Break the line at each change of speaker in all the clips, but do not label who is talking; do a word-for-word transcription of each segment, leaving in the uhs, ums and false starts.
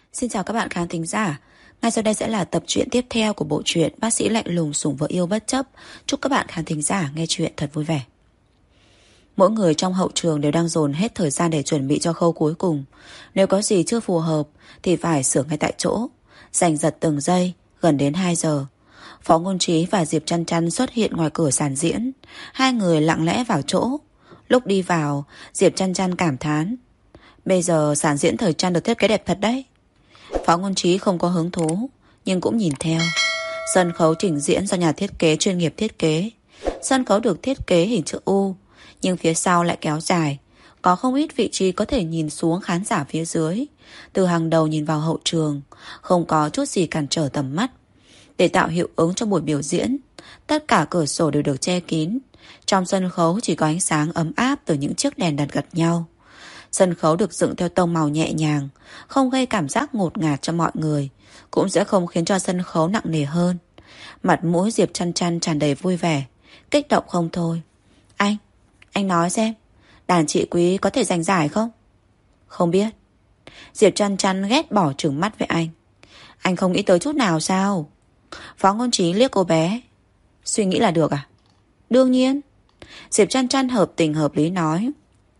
Xin chào các bạn khán thính giả. Ngay sau đây sẽ là tập truyện tiếp theo của bộ truyện Bác sĩ lạnh lùng sủng vợ yêu bất chấp. Chúc các bạn khán thính giả nghe truyện thật vui vẻ. Mỗi người trong hậu trường đều đang dồn hết thời gian để chuẩn bị cho khâu cuối cùng. Nếu có gì chưa phù hợp thì phải sửa ngay tại chỗ. Giành giật từng giây, gần đến hai giờ. Phó Ngôn Trí và Diệp Chăn Chăn xuất hiện ngoài cửa sàn diễn. Hai người lặng lẽ vào chỗ. Lúc đi vào, Diệp Chăn Chăn cảm thán: bây giờ sàn diễn thời trang được thiết kế đẹp thật đấy. Phó Ngôn Trí không có hứng thú, nhưng cũng nhìn theo. Sân khấu trình diễn do nhà thiết kế chuyên nghiệp thiết kế. Sân khấu được thiết kế hình chữ U, nhưng phía sau lại kéo dài. Có không ít vị trí có thể nhìn xuống khán giả phía dưới. Từ hàng đầu nhìn vào hậu trường, không có chút gì cản trở tầm mắt. Để tạo hiệu ứng cho buổi biểu diễn, tất cả cửa sổ đều được che kín. Trong sân khấu chỉ có ánh sáng ấm áp từ những chiếc đèn đặt gật nhau. Sân khấu được dựng theo tông màu nhẹ nhàng, không gây cảm giác ngột ngạt cho mọi người, cũng sẽ không khiến cho sân khấu nặng nề hơn. Mặt mũi Diệp Chăn Chăn tràn đầy vui vẻ, kích động không thôi. Anh, anh nói xem, đàn chị Quý có thể giành giải không? Không biết. Diệp Chăn Chăn ghét bỏ trừng mắt với anh. Anh không nghĩ tới chút nào sao? Phó Ngôn Trí liếc cô bé. Suy nghĩ là được à? Đương nhiên. Diệp Chăn Chăn hợp tình hợp lý nói.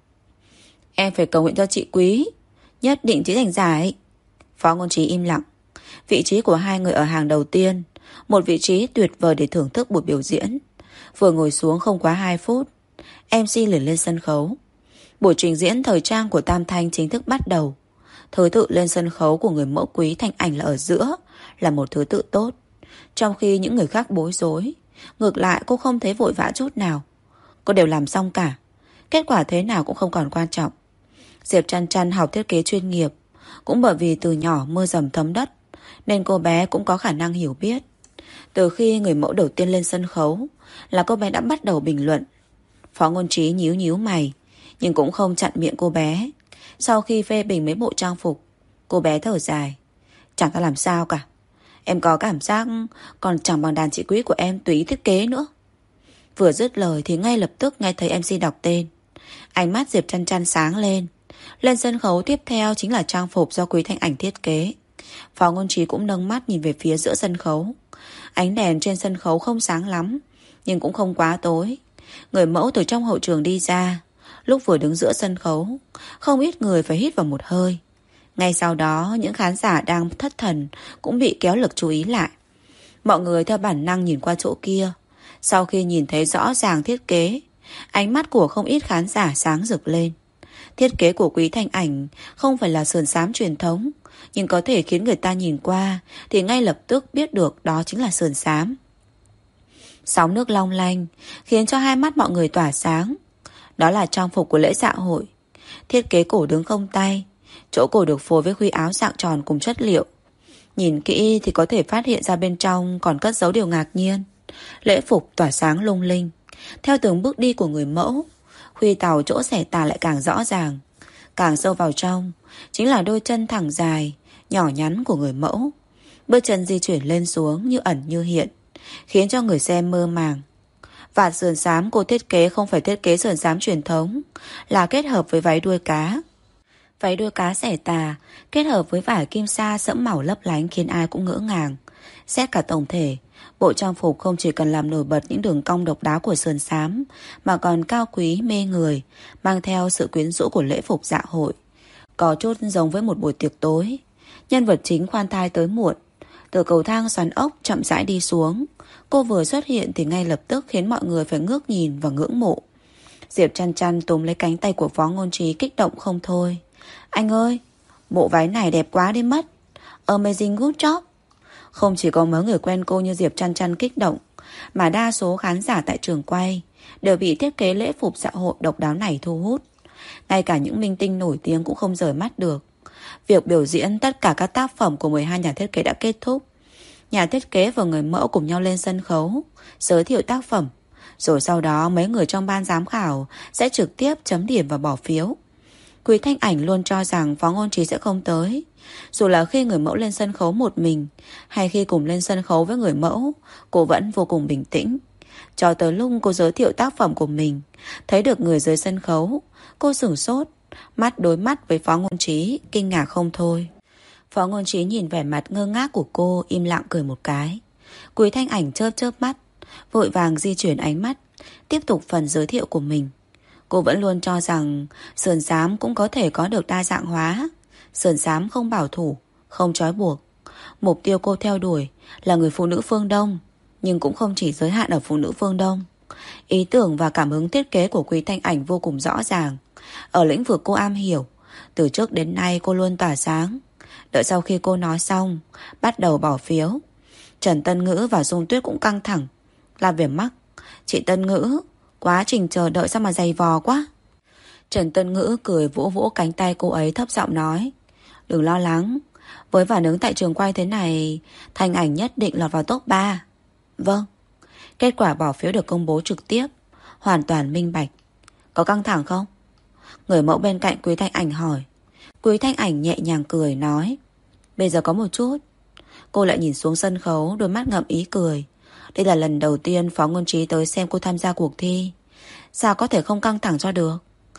Em phải cầu nguyện cho chị Quý, nhất định chỉ giành giải. Phó Ngôn Trí im lặng. Vị trí của hai người ở hàng đầu tiên, một vị trí tuyệt vời để thưởng thức buổi biểu diễn. Vừa ngồi xuống không quá hai phút, em xê liền lên sân khấu. Buổi trình diễn thời trang của Tam Thanh chính thức bắt đầu. Thứ tự lên sân khấu của người mẫu Quý Thanh Ảnh là ở giữa, là một thứ tự tốt. Trong khi những người khác bối rối, ngược lại cô không thấy vội vã chút nào. Cô đều làm xong cả, kết quả thế nào cũng không còn quan trọng. Diệp Chăn Chăn học thiết kế chuyên nghiệp, cũng bởi vì từ nhỏ mưa dầm thấm đất, nên cô bé cũng có khả năng hiểu biết. Từ khi người mẫu đầu tiên lên sân khấu là cô bé đã bắt đầu bình luận. Phó Ngôn Trí nhíu nhíu mày, nhưng cũng không chặn miệng cô bé. Sau khi phê bình mấy bộ trang phục, cô bé thở dài. Chẳng có làm sao cả. Em có cảm giác còn chẳng bằng đàn chị Quý của em tùy ý thiết kế nữa. Vừa dứt lời thì ngay lập tức nghe thấy em xê đọc tên. Ánh mắt Diệp Chăn Chăn sáng lên. Lên sân khấu tiếp theo chính là trang phục do Quý Thanh Ảnh thiết kế. Phó Ngôn Trí cũng nâng mắt nhìn về phía giữa sân khấu. Ánh đèn trên sân khấu không sáng lắm, nhưng cũng không quá tối. Người mẫu từ trong hậu trường đi ra. Lúc vừa đứng giữa sân khấu, không ít người phải hít vào một hơi. Ngay sau đó, những khán giả đang thất thần cũng bị kéo lực chú ý lại. Mọi người theo bản năng nhìn qua chỗ kia. Sau khi nhìn thấy rõ ràng thiết kế, ánh mắt của không ít khán giả sáng rực lên. Thiết kế của Quý Thanh Ảnh không phải là sườn xám truyền thống, nhưng có thể khiến người ta nhìn qua thì ngay lập tức biết được đó chính là sườn xám. Sóng nước long lanh khiến cho hai mắt mọi người tỏa sáng. Đó là trang phục của lễ dạ hội. Thiết kế cổ đứng không tay, chỗ cổ được phối với khuy áo dạng tròn cùng chất liệu. Nhìn kỹ thì có thể phát hiện ra bên trong còn cất giấu điều ngạc nhiên. Lễ phục tỏa sáng lung linh. Theo từng bước đi của người mẫu, khuy tàu chỗ xẻ tà lại càng rõ ràng. Càng sâu vào trong chính là đôi chân thẳng dài, nhỏ nhắn của người mẫu. Bước chân di chuyển lên xuống như ẩn như hiện, khiến cho người xem mơ màng. Vạt sườn xám cô thiết kế không phải thiết kế sườn xám truyền thống, là kết hợp với váy đuôi cá. Váy đuôi cá xẻ tà kết hợp với vải kim sa sẫm màu lấp lánh khiến ai cũng ngỡ ngàng. Xét cả tổng thể, bộ trang phục không chỉ cần làm nổi bật những đường cong độc đáo của sườn xám, mà còn cao quý mê người, mang theo sự quyến rũ của lễ phục dạ hội. Có chút giống với một buổi tiệc tối. Nhân vật chính khoan thai tới muộn, từ cầu thang xoắn ốc chậm rãi đi xuống. Cô vừa xuất hiện thì ngay lập tức khiến mọi người phải ngước nhìn và ngưỡng mộ. Diệp Chăn Chăn túm lấy cánh tay của Phó Ngôn Trí kích động không thôi. Anh ơi, bộ váy này đẹp quá đi mất. Amazing good job. Không chỉ có mấy người quen cô như Diệp Chăn Chăn kích động, mà đa số khán giả tại trường quay đều bị thiết kế lễ phục dạ hội độc đáo này thu hút. Ngay cả những minh tinh nổi tiếng cũng không rời mắt được. Việc biểu diễn tất cả các tác phẩm của mười hai nhà thiết kế đã kết thúc. Nhà thiết kế và người mẫu cùng nhau lên sân khấu giới thiệu tác phẩm. Rồi sau đó mấy người trong ban giám khảo sẽ trực tiếp chấm điểm và bỏ phiếu. Quý Thanh Ảnh luôn cho rằng Phó Ngôn Trí sẽ không tới. Dù là khi người mẫu lên sân khấu một mình, hay khi cùng lên sân khấu với người mẫu, cô vẫn vô cùng bình tĩnh. Cho tới lúc cô giới thiệu tác phẩm của mình, thấy được người dưới sân khấu, cô sửng sốt, mắt đối mắt với Phó Ngôn Trí, kinh ngạc không thôi. Phó Ngôn Trí nhìn vẻ mặt ngơ ngác của cô, im lặng cười một cái. Quý Thanh Ảnh chớp chớp mắt, vội vàng di chuyển ánh mắt, tiếp tục phần giới thiệu của mình. Cô vẫn luôn cho rằng sườn xám cũng có thể có được đa dạng hóa. Sườn xám không bảo thủ, không trói buộc. Mục tiêu cô theo đuổi là người phụ nữ phương Đông, nhưng cũng không chỉ giới hạn ở phụ nữ phương Đông. Ý tưởng và cảm hứng thiết kế của Quý Thanh Ảnh vô cùng rõ ràng. Ở lĩnh vực cô am hiểu, từ trước đến nay cô luôn tỏa sáng. Đợi sau khi cô nói xong, bắt đầu bỏ phiếu. Trần Tân Ngữ và Dung Tuyết cũng căng thẳng. Làm việc mắc. Chị Tân Ngữ, quá trình chờ đợi sao mà dày vò quá. Trần Tân Ngữ cười vỗ vỗ cánh tay cô ấy, thấp giọng nói: Đừng lo lắng, với phản ứng tại trường quay thế này, Thanh Ảnh nhất định lọt vào top ba. Vâng. Kết quả bỏ phiếu được công bố trực tiếp, hoàn toàn minh bạch. Có căng thẳng không? Người mẫu bên cạnh Quý Thanh Ảnh hỏi. Quý Thanh Ảnh nhẹ nhàng cười nói: Bây giờ có một chút. Cô lại nhìn xuống sân khấu, đôi mắt ngậm ý cười. Đây là lần đầu tiên Phó Ngôn Trí tới xem cô tham gia cuộc thi, sao có thể không căng thẳng cho được.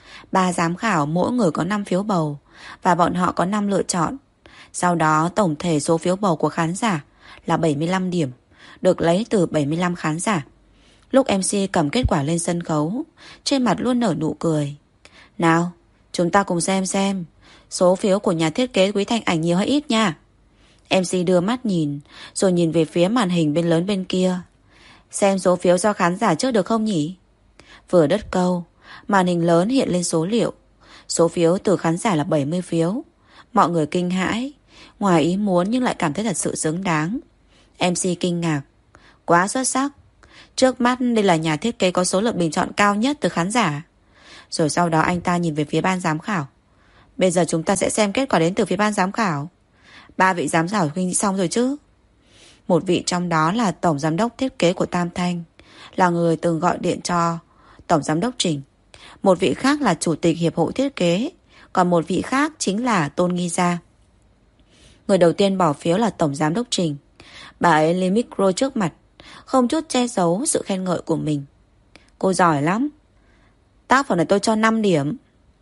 Ba giám khảo mỗi người có năm phiếu bầu, và bọn họ có năm lựa chọn. Sau đó tổng thể số phiếu bầu của khán giả là bảy mươi lăm điểm, được lấy từ bảy mươi lăm khán giả. Lúc em xê cầm kết quả lên sân khấu, trên mặt luôn nở nụ cười. Nào, chúng ta cùng xem xem số phiếu của nhà thiết kế Quý Thanh Ảnh nhiều hay ít nha. em xê đưa mắt nhìn, rồi nhìn về phía màn hình bên lớn bên kia. Xem số phiếu do khán giả trước được không nhỉ? Vừa đứt câu, màn hình lớn hiện lên số liệu. Số phiếu từ khán giả là bảy mươi phiếu. Mọi người kinh hãi, ngoài ý muốn nhưng lại cảm thấy thật sự xứng đáng. em xê kinh ngạc: Quá xuất sắc. Trước mắt đây là nhà thiết kế có số lượng bình chọn cao nhất từ khán giả. Rồi sau đó anh ta nhìn về phía ban giám khảo. Bây giờ chúng ta sẽ xem kết quả đến từ phía ban giám khảo. Ba vị giám khảo suy nghĩ xong rồi chứ? Một vị trong đó là tổng giám đốc thiết kế của Tam Thanh, là người từng gọi điện cho tổng giám đốc Trình. Một vị khác là chủ tịch hiệp hội thiết kế. Còn một vị khác chính là Tôn Nghi Gia. Người đầu tiên bỏ phiếu là tổng giám đốc Trình. Bà ấy lên micro trước mặt, không chút che giấu sự khen ngợi của mình. Cô giỏi lắm. Tác phẩm này tôi cho năm điểm.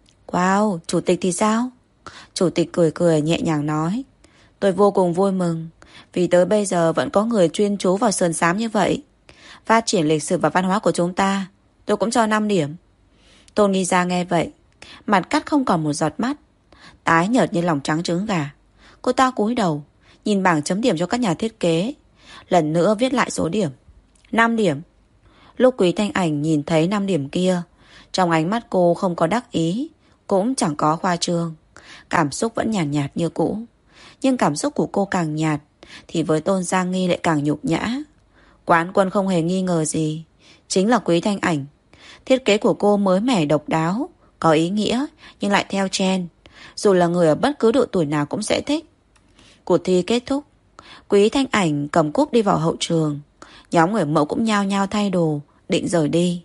Wow, chủ tịch thì sao? Chủ tịch cười cười nhẹ nhàng nói: Tôi vô cùng vui mừng, vì tới bây giờ vẫn có người chuyên chú vào sườn xám như vậy. Phát triển lịch sử và văn hóa của chúng ta, tôi cũng cho năm điểm. Tôn Nghi Gia nghe vậy, mặt cắt không còn một giọt mắt, tái nhợt như lòng trắng trứng gà. Cô ta cúi đầu, nhìn bảng chấm điểm cho các nhà thiết kế, lần nữa viết lại số điểm. năm điểm. Lúc Quý Thanh Ảnh nhìn thấy năm điểm kia, trong ánh mắt cô không có đắc ý, cũng chẳng có khoa trương. Cảm xúc vẫn nhàn nhạt, nhạt như cũ. Nhưng cảm xúc của cô càng nhạt, thì với Tôn Giang Nghi lại càng nhục nhã. Quán quân không hề nghi ngờ gì, chính là Quý Thanh Ảnh. Thiết kế của cô mới mẻ độc đáo, có ý nghĩa, nhưng lại theo trend. Dù là người ở bất cứ độ tuổi nào cũng sẽ thích. Cuộc thi kết thúc, Quý Thanh Ảnh cầm cúp đi vào hậu trường. Nhóm người mẫu cũng nhao nhao thay đồ, định rời đi.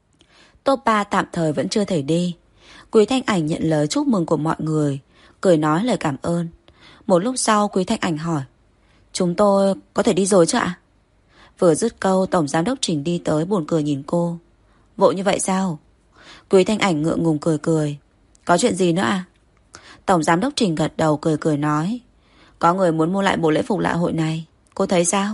Top ba tạm thời vẫn chưa thể đi. Quý Thanh Ảnh nhận lời chúc mừng của mọi người, cười nói lời cảm ơn. Một lúc sau Quý Thanh Ảnh hỏi: Chúng tôi có thể đi rồi chứ ạ? Vừa dứt câu, tổng giám đốc Trình đi tới buồn cười nhìn cô. Vội như vậy sao? Quý Thanh Ảnh ngượng ngùng cười cười. Có chuyện gì nữa à? Tổng giám đốc Trình gật đầu cười cười nói: Có người muốn mua lại bộ lễ phục lễ hội này, cô thấy sao?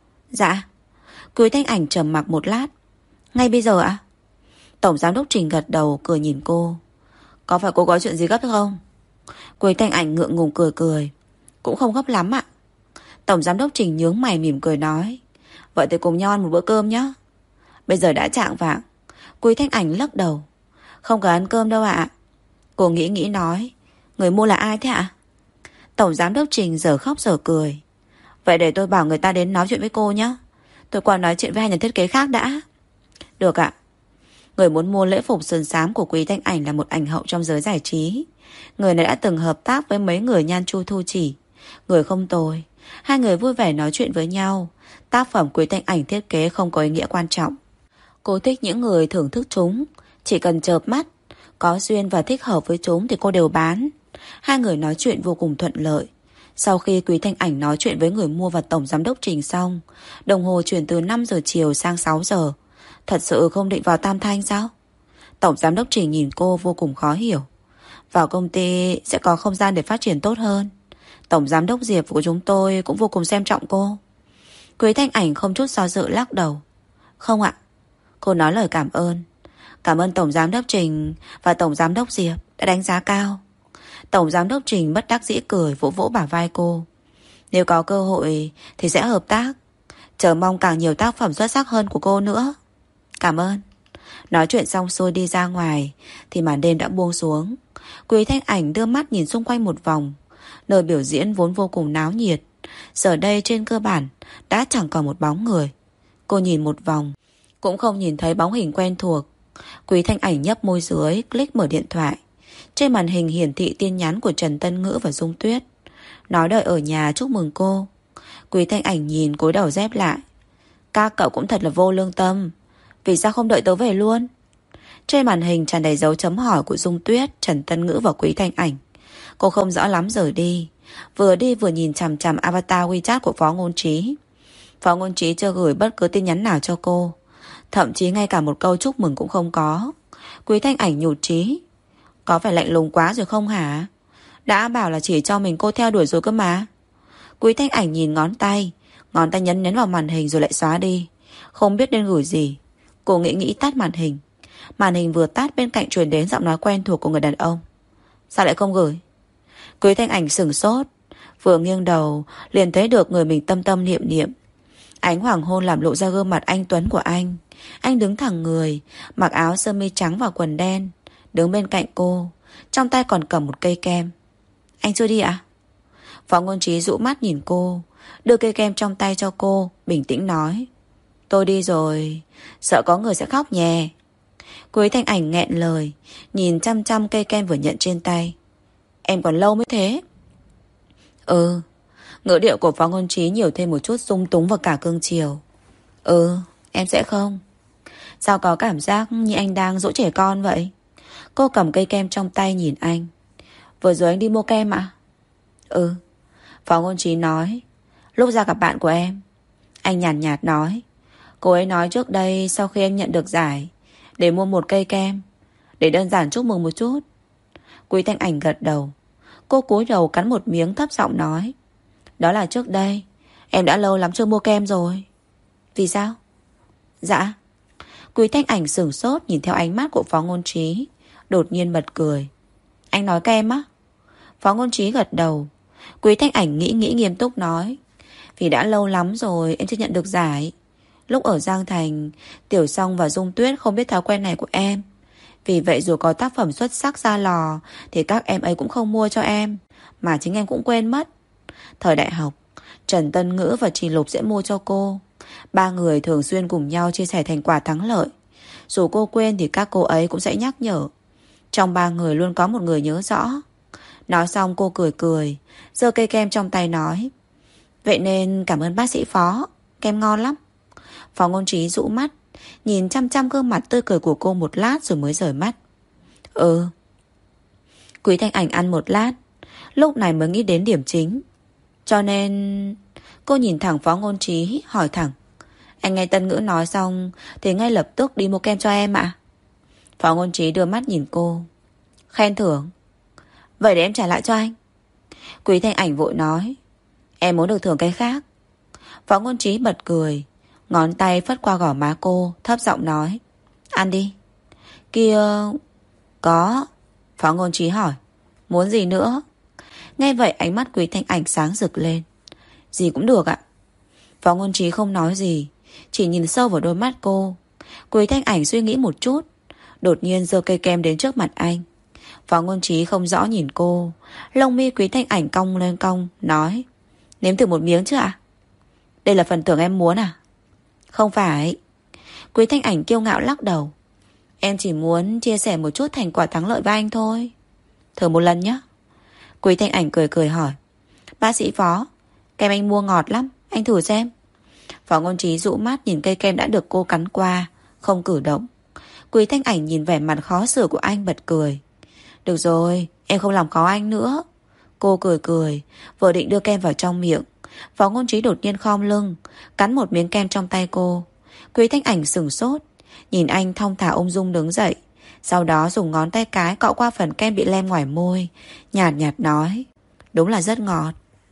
Dạ. Quý Thanh Ảnh trầm mặc một lát. Ngay bây giờ ạ? Tổng giám đốc Trình gật đầu cười nhìn cô. Có phải cô có chuyện gì gấp không? Quý Thanh Ảnh ngượng ngùng cười cười. Cũng không gấp lắm ạ. Tổng giám đốc Trình nhướng mày mỉm cười nói: Vậy thì cùng nhau ăn một bữa cơm nhé. Bây giờ đã chạng vạng. Quý Thanh Ảnh lắc đầu. Không cần ăn cơm đâu ạ. Cô nghĩ nghĩ nói: Người mua là ai thế ạ? Tổng giám đốc Trình giờ khóc giờ cười. Vậy để tôi bảo người ta đến nói chuyện với cô nhé. Tôi qua nói chuyện với hai nhà thiết kế khác đã. Được ạ. Người muốn mua lễ phục sườn xám của Quý Thanh Ảnh là một ảnh hậu trong giới giải trí. Người này đã từng hợp tác với mấy người Nhan Chu Thu Chỉ. Người không tồi. Hai người vui vẻ nói chuyện với nhau. Tác phẩm Quý Thanh Ảnh thiết kế không có ý nghĩa quan trọng. Cô thích những người thưởng thức chúng. Chỉ cần chợp mắt, có duyên và thích hợp với chúng thì cô đều bán. Hai người nói chuyện vô cùng thuận lợi. Sau khi Quý Thanh Ảnh nói chuyện với người mua và tổng giám đốc Trình xong, đồng hồ chuyển từ năm giờ chiều sang sáu giờ. Thật sự không định vào Tam Thanh sao? Tổng giám đốc Trình nhìn cô vô cùng khó hiểu. Vào công ty sẽ có không gian để phát triển tốt hơn. Tổng giám đốc Diệp của chúng tôi cũng vô cùng xem trọng cô. Quý Thanh Ảnh không chút do dự lắc đầu. Không ạ. Cô nói lời cảm ơn. Cảm ơn Tổng giám đốc Trình và Tổng giám đốc Diệp đã đánh giá cao. Tổng giám đốc Trình bất đắc dĩ cười, vỗ vỗ bả vai cô. Nếu có cơ hội thì sẽ hợp tác. Chờ mong càng nhiều tác phẩm xuất sắc hơn của cô nữa. Cảm ơn. Nói chuyện xong xuôi đi ra ngoài thì màn đêm đã buông xuống. Quý Thanh Ảnh đưa mắt nhìn xung quanh một vòng. Nơi biểu diễn vốn vô cùng náo nhiệt, giờ đây trên cơ bản đã chẳng còn một bóng người. Cô nhìn một vòng cũng không nhìn thấy bóng hình quen thuộc. Quý Thanh Ảnh nhấp môi dưới, click mở điện thoại. Trên màn hình hiển thị tin nhắn của Trần Tân Ngữ và Dung Tuyết, nói đợi ở nhà chúc mừng cô. Quý Thanh Ảnh nhìn cúi đầu dép lại. Các cậu cũng thật là vô lương tâm. Vì sao không đợi tớ về luôn? Trên màn hình tràn đầy dấu chấm hỏi của Dung Tuyết, Trần Tân Ngữ và Quý Thanh Ảnh. Cô không rõ lắm rời đi. Vừa đi vừa nhìn chằm chằm avatar WeChat của Phó Ngôn Trí. Phó Ngôn Trí chưa gửi bất cứ tin nhắn nào cho cô, thậm chí ngay cả một câu chúc mừng cũng không có. Quý Thanh Ảnh nhụt chí. Có phải lạnh lùng quá rồi không hả? Đã bảo là chỉ cho mình cô theo đuổi rồi cơ mà. Quý Thanh Ảnh nhìn ngón tay, ngón tay nhấn nhấn vào màn hình rồi lại xóa đi. Không biết nên gửi gì. Cô nghĩ nghĩ tắt màn hình. Màn hình vừa tắt bên cạnh truyền đến giọng nói quen thuộc của người đàn ông. Sao lại không gửi? Quý Thanh Ảnh sửng sốt. Vừa nghiêng đầu liền thấy được người mình tâm tâm niệm niệm. Ánh hoàng hôn làm lộ ra gương mặt anh tuấn của anh. Anh đứng thẳng người, mặc áo sơ mi trắng và quần đen, đứng bên cạnh cô, trong tay còn cầm một cây kem. Anh chưa đi ạ? Phó Ngôn Trí dụ mắt nhìn cô, đưa cây kem trong tay cho cô, bình tĩnh nói. Tôi đi rồi, sợ có người sẽ khóc nhè. Quý Thanh Ảnh nghẹn lời, nhìn chăm chăm cây kem vừa nhận trên tay. Em còn lâu mới thế. Ừ. Ngữ điệu của Phó Ngôn Trí nhiều thêm một chút sung túng và cả cương chiều. Ừ, em sẽ không. Sao có cảm giác như anh đang dỗ trẻ con vậy? Cô cầm cây kem trong tay nhìn anh. Vừa rồi anh đi mua kem ạ? Ừ. Phó Ngôn Trí nói. Lúc ra gặp bạn của em. Anh nhàn nhạt, nhạt nói. Cô ấy nói trước đây sau khi anh nhận được giải để mua một cây kem, để đơn giản chúc mừng một chút. Quý Thanh Ảnh gật đầu. Cô cúi đầu cắn một miếng thấp giọng nói. Đó là trước đây. Em đã lâu lắm chưa mua kem rồi. Vì sao? Dạ. Quý Thanh Ảnh sửng sốt nhìn theo ánh mắt của Phó Ngôn Trí, đột nhiên bật cười. Anh nói kem á? Phó Ngôn Trí gật đầu. Quý Thanh Ảnh nghĩ nghĩ nghiêm túc nói. Vì đã lâu lắm rồi em chưa nhận được giải. Lúc ở Giang Thành, Tiểu Song và Dung Tuyết không biết thói quen này của em. Vì vậy dù có tác phẩm xuất sắc ra lò thì các em ấy cũng không mua cho em, mà chính em cũng quên mất. Thời đại học, Trần Tân Ngữ và Trì Lục sẽ mua cho cô. Ba người thường xuyên cùng nhau chia sẻ thành quả thắng lợi. Dù cô quên thì các cô ấy cũng sẽ nhắc nhở. Trong ba người luôn có một người nhớ rõ. Nói xong cô cười cười, giơ cây kem trong tay nói. Vậy nên cảm ơn bác sĩ Phó. Kem ngon lắm. Phó Ngôn Trí dụ mắt, nhìn chăm chăm gương mặt tươi cười của cô một lát rồi mới rời mắt. Ừ. Quý Thanh Ảnh ăn một lát, lúc này mới nghĩ đến điểm chính. Cho nên cô nhìn thẳng Phó Ngôn Trí, hỏi thẳng. Anh nghe Tân Ngữ nói xong thì ngay lập tức đi mua kem cho em ạ? Phó Ngôn Trí đưa mắt nhìn cô. Khen thưởng? Vậy để em trả lại cho anh. Quý Thanh Ảnh vội nói. Em muốn được thưởng cái khác. Phó Ngôn Trí bật cười, ngón tay phất qua gò má cô, thấp giọng nói. Ăn đi. Kia... Có. Phó Ngôn Trí hỏi. Muốn gì nữa? Nghe vậy ánh mắt Quý Thanh Ảnh sáng rực lên. Gì cũng được ạ. Phó Ngôn Trí không nói gì, chỉ nhìn sâu vào đôi mắt cô. Quý Thanh Ảnh suy nghĩ một chút, đột nhiên giơ cây kem đến trước mặt anh. Phó Ngôn Trí không rõ nhìn cô. Lông mi Quý Thanh Ảnh cong lên cong, nói. Nếm thử một miếng chứ ạ? Đây là phần thưởng em muốn à? Không phải. Quý Thanh Ảnh kiêu ngạo lắc đầu. Em chỉ muốn chia sẻ một chút thành quả thắng lợi với anh thôi. Thử một lần nhé. Quý Thanh Ảnh cười cười hỏi. Bác sĩ Phó, kem anh mua ngọt lắm, anh thử xem. Phó Ngôn Trí dụ mắt nhìn cây kem đã được cô cắn qua, không cử động. Quý Thanh Ảnh nhìn vẻ mặt khó xử của anh bật cười. Được rồi, em không làm khó anh nữa. Cô cười cười, vừa định đưa kem vào trong miệng, Phó Ngôn Trí đột nhiên khom lưng, cắn một miếng kem trong tay cô. Quý Thanh Ảnh sửng sốt, nhìn anh thong thả ung dung đứng dậy, sau đó dùng ngón tay cái cọ qua phần kem bị lem ngoài môi, nhạt nhạt nói. Đúng là rất ngọt.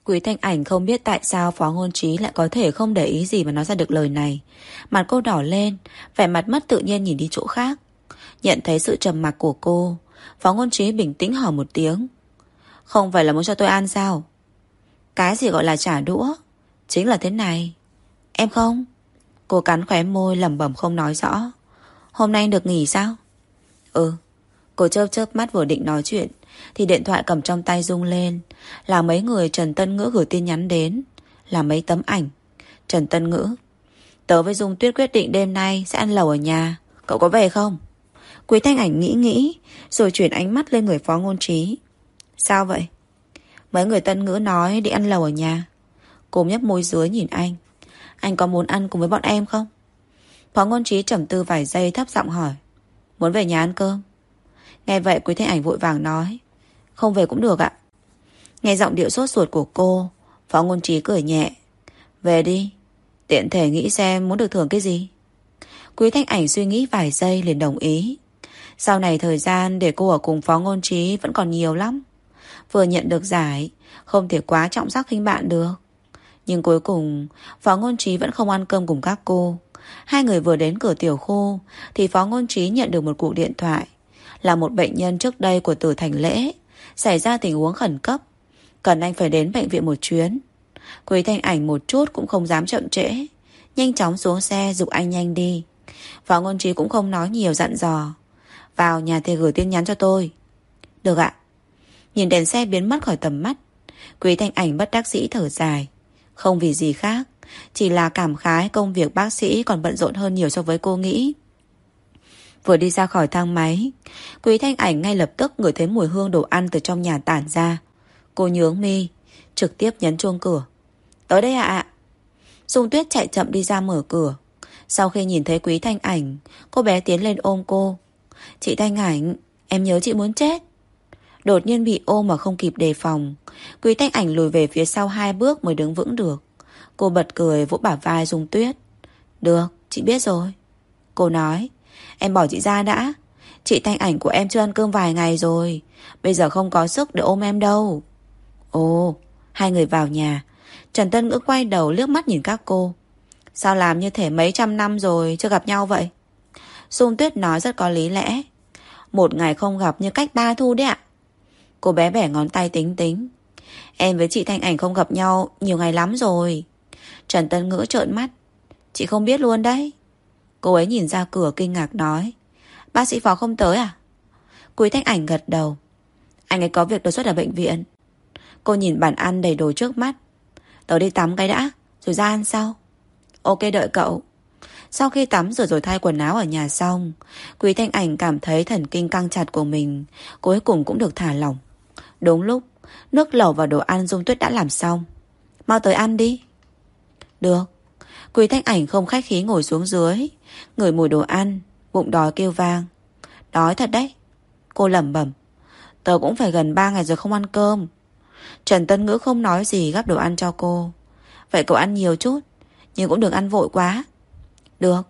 Quý Thanh Ảnh không biết tại sao Phó Ngôn Trí lại có thể không để ý gì mà nói ra được lời này. Mặt cô đỏ lên, vẻ mặt mất tự nhiên nhìn đi chỗ khác. Nhận thấy sự trầm mặc của cô, Phó Ngôn Trí bình tĩnh hỏi một tiếng. Không phải là muốn cho tôi ăn sao? Cái gì gọi là trả đũa? Chính là thế này. Em không? Cô cắn khóe môi lẩm bẩm không nói rõ. Hôm nay anh được nghỉ sao? Ừ. Cô chớp chớp mắt vừa định nói chuyện thì điện thoại cầm trong tay rung lên. Là mấy người Trần Tân Ngữ gửi tin nhắn đến. Là mấy tấm ảnh. Trần Tân Ngữ: Tớ với Dung Tuyết quyết định đêm nay sẽ ăn lẩu ở nhà. Cậu có về không? Quý Thanh Ảnh nghĩ nghĩ rồi chuyển ánh mắt lên người Phó Ngôn Trí. Sao vậy? Mấy người Tân Ngữ nói đi ăn lẩu ở nhà. Cô nhấp môi dưới nhìn anh. Anh có muốn ăn cùng với bọn em không? Phó Ngôn Trí trầm tư vài giây thấp giọng hỏi. Muốn về nhà ăn cơm? Nghe vậy Quý Thanh Ảnh vội vàng nói. Không về cũng được ạ. Nghe giọng điệu sốt ruột của cô, Phó Ngôn Trí cười nhẹ. Về đi. Tiện thể nghĩ xem muốn được thưởng cái gì. Quý Thanh Ảnh suy nghĩ vài giây liền đồng ý. Sau này thời gian để cô ở cùng Phó Ngôn Trí vẫn còn nhiều lắm. Vừa nhận được giải, không thể quá trọng sắc khinh bạn được. Nhưng cuối cùng Phó Ngôn Trí vẫn không ăn cơm cùng các cô. Hai người vừa đến cửa tiểu khu thì Phó Ngôn Trí nhận được một cuộc điện thoại. Là một bệnh nhân trước đây của Tử Thành Lễ, xảy ra tình huống khẩn cấp, cần anh phải đến bệnh viện một chuyến. Quý Thanh Ảnh một chút cũng không dám chậm trễ, nhanh chóng xuống xe giục anh nhanh đi. Phó Ngôn Trí cũng không nói nhiều, dặn dò. Vào nhà thì gửi tin nhắn cho tôi. Được ạ. Nhìn đèn xe biến mất khỏi tầm mắt, Quý Thanh Ảnh bất đắc dĩ thở dài. Không vì gì khác, chỉ là cảm khái công việc bác sĩ còn bận rộn hơn nhiều so với cô nghĩ. Vừa đi ra khỏi thang máy, Quý Thanh Ảnh ngay lập tức ngửi thấy mùi hương đồ ăn từ trong nhà tản ra. Cô nhướng mi, trực tiếp nhấn chuông cửa. Tới đây ạ ạ. Dung Tuyết chạy chậm đi ra mở cửa. Sau khi nhìn thấy Quý Thanh Ảnh, cô bé tiến lên ôm cô. Chị Thanh Ảnh, em nhớ chị muốn chết. Đột nhiên bị ôm mà không kịp đề phòng, Quý Thanh Ảnh lùi về phía sau hai bước mới đứng vững được. Cô bật cười vỗ bả vai Dung Tuyết. Được, chị biết rồi. Cô nói. Em bỏ chị ra đã. Chị Thanh Ảnh của em chưa ăn cơm vài ngày rồi, bây giờ không có sức để ôm em đâu. Ồ. Hai người vào nhà. Trần Tân Ngữ quay đầu liếc mắt nhìn các cô. Sao làm như thể mấy trăm năm rồi chưa gặp nhau vậy? Dung Tuyết nói rất có lý lẽ. Một ngày không gặp như cách ba thu đấy ạ. Cô bé bẻ ngón tay tính tính. Em với chị Thanh Ảnh không gặp nhau nhiều ngày lắm rồi. Trần Tân Ngữ trợn mắt. Chị không biết luôn đấy. Cô ấy nhìn ra cửa kinh ngạc nói. Bác sĩ Phó không tới à? Quý Thanh Ảnh gật đầu. Anh ấy có việc đột xuất ở bệnh viện. Cô nhìn bàn ăn đầy đồ trước mắt. Tớ đi tắm cái đã, rồi ra ăn sau. Ok, đợi cậu. Sau khi tắm rửa rồi thay quần áo ở nhà xong, Quý Thanh Ảnh cảm thấy thần kinh căng chặt của mình cuối cùng cũng được thả lỏng. Đúng lúc, nước lẩu và đồ ăn Dung Tuyết đã làm xong. Mau tới ăn đi. Được. Quý Thanh Ảnh không khách khí ngồi xuống dưới, ngửi mùi đồ ăn, bụng đói kêu vang. Đói thật đấy. Cô lẩm bẩm. Tớ cũng phải gần ba ngày rồi không ăn cơm. Trần Tân Ngữ không nói gì gắp đồ ăn cho cô. Vậy cậu ăn nhiều chút, nhưng cũng đừng ăn vội quá. Được.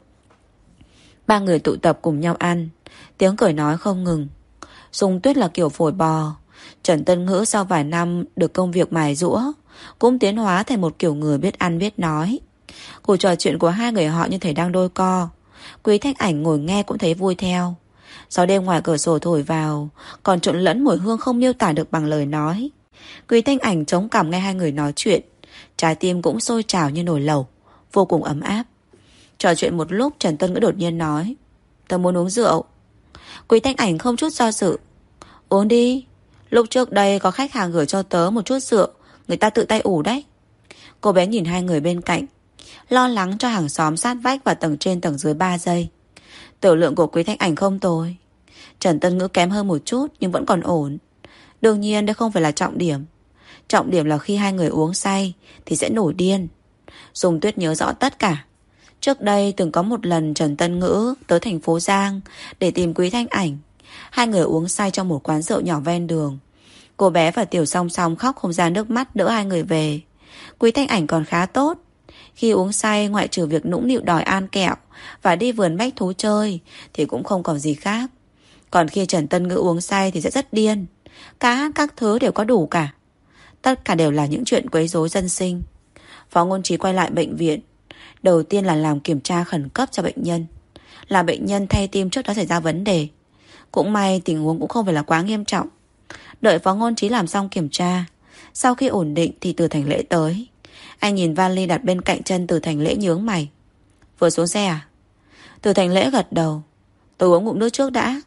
Ba người tụ tập cùng nhau ăn, tiếng cười nói không ngừng. Dung Tuyết là kiểu phổi bò. Trần Tân Ngữ sau vài năm được công việc mài giũa, cũng tiến hóa thành một kiểu người biết ăn biết nói. Cuộc trò chuyện của hai người họ như thể đang đôi co. Quý Thanh Ảnh ngồi nghe cũng thấy vui theo. Gió đêm ngoài cửa sổ thổi vào, còn trộn lẫn mùi hương không miêu tả được bằng lời nói. Quý Thanh Ảnh chống cằm nghe hai người nói chuyện, trái tim cũng sôi trào như nồi lẩu, vô cùng ấm áp. Trò chuyện một lúc, Trần Tân Ngữ đột nhiên nói. Tớ muốn uống rượu. Quý Thanh Ảnh không chút do dự. Uống đi. Lúc trước đây có khách hàng gửi cho tớ một chút rượu, người ta tự tay ủ đấy. Cô bé nhìn hai người bên cạnh, lo lắng cho hàng xóm sát vách và tầng trên tầng dưới ba giây. Tiểu lượng của Quý Thanh Ảnh không tồi. Trần Tân Ngữ kém hơn một chút nhưng vẫn còn ổn. Đương nhiên đây không phải là trọng điểm. Trọng điểm là khi hai người uống say thì sẽ nổi điên. Dung Tuyết nhớ rõ tất cả. Trước đây từng có một lần Trần Tân Ngữ tới thành phố Giang để tìm Quý Thanh Ảnh. Hai người uống say trong một quán rượu nhỏ ven đường. Cô bé và Tiểu Song Song khóc không ra nước mắt đỡ hai người về. Quý Thanh Ảnh còn khá tốt. Khi uống say, ngoại trừ việc nũng nịu đòi ăn kẹo và đi vườn bách thú chơi thì cũng không còn gì khác. Còn khi Trần Tân Ngữ uống say thì sẽ rất điên. Cá hát các thứ đều có đủ cả. Tất cả đều là những chuyện quấy rối dân sinh. Phó Ngôn Trí quay lại bệnh viện. Đầu tiên là làm kiểm tra khẩn cấp cho bệnh nhân. Là bệnh nhân thay tim trước đó xảy ra vấn đề. Cũng may tình huống cũng không phải là quá nghiêm trọng. Đợi Phó Ngôn Trí làm xong kiểm tra, sau khi ổn định thì Từ Thành Lễ tới. Anh nhìn vali đặt bên cạnh chân Từ Thành Lễ nhướng mày. Vừa xuống xe à? Từ Thành Lễ gật đầu. Tôi uống ngụm nước trước đã.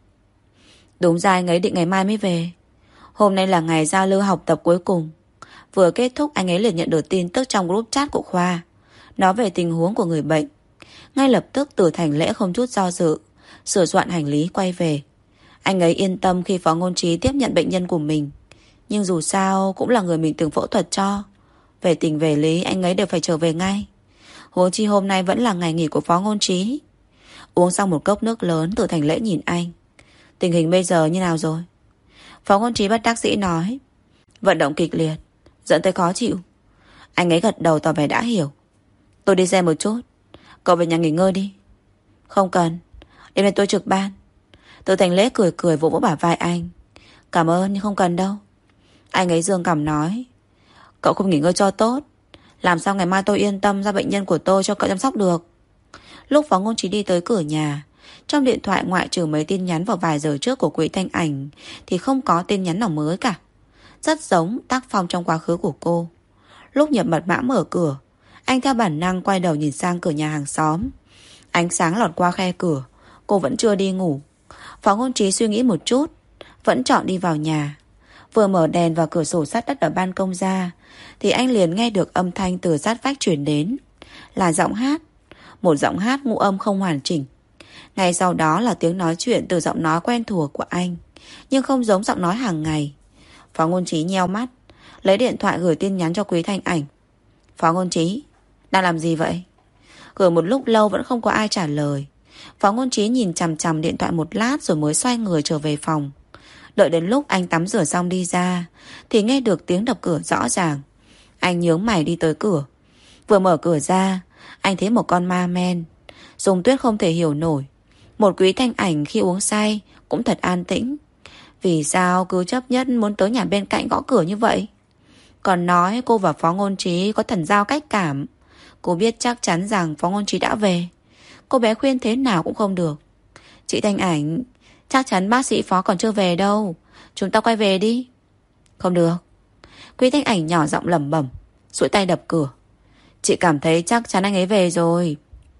Đúng ra anh ấy định ngày mai mới về. Hôm nay là ngày giao lưu học tập cuối cùng. Vừa kết thúc anh ấy liền nhận được tin tức trong group chat của khoa, nói về tình huống của người bệnh. Ngay lập tức Từ Thành Lễ không chút do dự sửa soạn hành lý quay về. Anh ấy yên tâm khi Phó Ngôn Trí tiếp nhận bệnh nhân của mình. Nhưng dù sao cũng là người mình từng phẫu thuật cho. Về tình về lý anh ấy đều phải trở về ngay. Huống chi hôm nay vẫn là ngày nghỉ của Phó Ngôn Trí. Uống xong một cốc nước lớn, Từ Thành Lễ nhìn anh. Tình hình bây giờ như nào rồi? Phó Ngôn Trí bất đắc dĩ nói. Vận động kịch liệt, dẫn tới khó chịu. Anh ấy gật đầu tỏ vẻ đã hiểu. Tôi đi xe một chút, cậu về nhà nghỉ ngơi đi. Không cần, đêm nay tôi trực ban. Từ Thành Lễ cười cười vỗ vỗ bả vai anh. Cảm ơn nhưng không cần đâu. Anh ấy dương cảm nói. Cậu không nghỉ ngơi cho tốt, làm sao ngày mai tôi yên tâm ra bệnh nhân của tôi cho cậu chăm sóc được. Lúc Phó Ngôn Trí đi tới cửa nhà, trong điện thoại ngoại trừ mấy tin nhắn vào vài giờ trước của Quý Thanh Ảnh thì không có tin nhắn nào mới cả. Rất giống tác phong trong quá khứ của cô. Lúc nhập mật mã mở cửa, anh theo bản năng quay đầu nhìn sang cửa nhà hàng xóm. Ánh sáng lọt qua khe cửa. Cô vẫn chưa đi ngủ. Phó Ngôn Trí suy nghĩ một chút, vẫn chọn đi vào nhà. Vừa mở đèn và cửa sổ sắt đất ở ban công ra thì anh liền nghe được âm thanh từ sát vách truyền đến. Là giọng hát. Một giọng hát ngũ âm không hoàn chỉnh. Ngay sau đó là tiếng nói chuyện từ giọng nói quen thuộc của anh, nhưng không giống giọng nói hàng ngày. Phó Ngôn Trí nheo mắt, lấy điện thoại gửi tin nhắn cho Quý Thanh Ảnh. Phó Ngôn Trí, đang làm gì vậy? Gửi một lúc lâu vẫn không có ai trả lời. Phó Ngôn Trí nhìn chằm chằm điện thoại một lát rồi mới xoay người trở về phòng. Đợi đến lúc anh tắm rửa xong đi ra thì nghe được tiếng đập cửa rõ ràng. Anh nhướng mày đi tới cửa. Vừa mở cửa ra, anh thấy một con ma men. Dung Tuyết không thể hiểu nổi. Một Quý Thanh Ảnh khi uống say cũng thật an tĩnh. Vì sao cứ chấp nhất muốn tới nhà bên cạnh gõ cửa như vậy? Còn nói cô và Phó Ngôn Trí có thần giao cách cảm. Cô biết chắc chắn rằng Phó Ngôn Trí đã về. Cô bé khuyên thế nào cũng không được. Chị Thanh Ảnh, chắc chắn bác sĩ Phó còn chưa về đâu. Chúng ta quay về đi. Không được. Quý Thanh Ảnh nhỏ giọng lẩm bẩm, duỗi tay đập cửa. Chị cảm thấy chắc chắn anh ấy về rồi.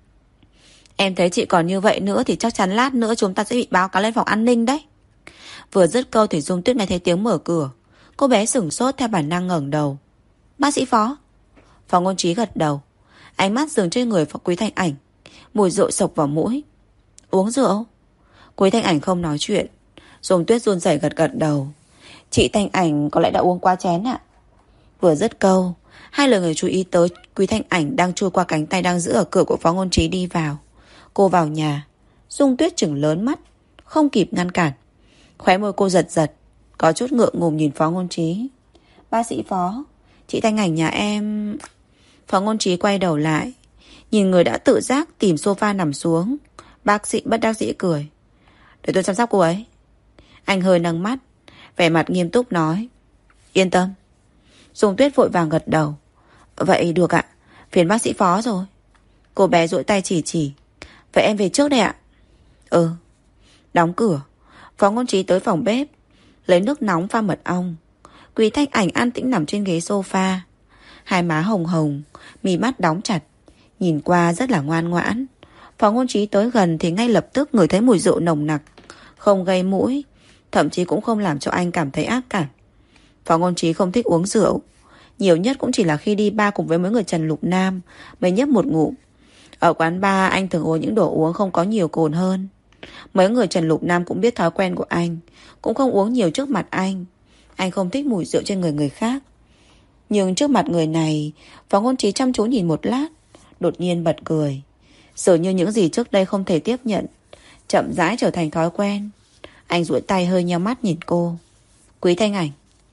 Em thấy chị còn như vậy nữa thì chắc chắn lát nữa chúng ta sẽ bị báo cáo lên phòng an ninh đấy. Vừa dứt câu thì Dung Tuyết nghe thấy tiếng mở cửa. Cô bé sửng sốt theo bản năng ngẩng đầu. Bác sĩ Phó. Phó Ngôn Trí gật đầu. Ánh mắt dừng trên người Quý Thanh Ảnh. Mùi rượu sộc vào mũi. Uống rượu? Quý Thanh Ảnh không nói chuyện. Dung Tuyết run rẩy gật gật đầu. Chị Thanh Ảnh có lẽ đã uống quá chén ạ. Vừa dứt câu, hai lời người chú ý tới Quý Thanh Ảnh đang chui qua cánh tay đang giữ ở cửa của Phó Ngôn Trí đi vào. Cô vào nhà. Dung Tuyết chừng lớn mắt, không kịp ngăn cản. Khóe môi cô giật giật, có chút ngượng ngùng nhìn Phó Ngôn Trí. Bác sĩ Phó, chị Thanh Ảnh nhà em... Phó Ngôn Trí quay đầu lại, nhìn người đã tự giác tìm sofa nằm xuống. Bác sĩ bất đắc dĩ cười. Để tôi chăm sóc cô ấy. Anh hơi nâng mắt, vẻ mặt nghiêm túc nói. Yên tâm. Dung Tuyết vội vàng gật đầu. Vậy được ạ, phiền bác sĩ Phó rồi. Cô bé duỗi tay chỉ chỉ. Vậy em về trước đây ạ. Ừ. Đóng cửa, Phó Ngôn Trí tới phòng bếp, lấy nước nóng pha mật ong. Quý Thanh Ảnh an tĩnh nằm trên ghế sofa, hai má hồng hồng, mí mắt đóng chặt, nhìn qua rất là ngoan ngoãn. Phó Ngôn Trí tới gần thì ngay lập tức ngửi thấy mùi rượu nồng nặc, không gây mũi, thậm chí cũng không làm cho anh cảm thấy ác cảm. Phó Ngôn Trí không thích uống rượu, nhiều nhất cũng chỉ là khi đi bar cùng với mấy người Trần Lục Nam mới nhấp một ngụm. Ở quán bar anh thường uống những đồ uống không có nhiều cồn hơn. Mấy người Trần Lục Nam cũng biết thói quen của anh, cũng không uống nhiều trước mặt anh. Anh không thích mùi rượu trên người người khác. Nhưng trước mặt người này, Phó Ngôn Trí chăm chú nhìn một lát, đột nhiên bật cười. Dường như những gì trước đây không thể tiếp nhận chậm rãi trở thành thói quen. Anh duỗi tay hơi nheo mắt nhìn cô. Quý Thanh Ảnh.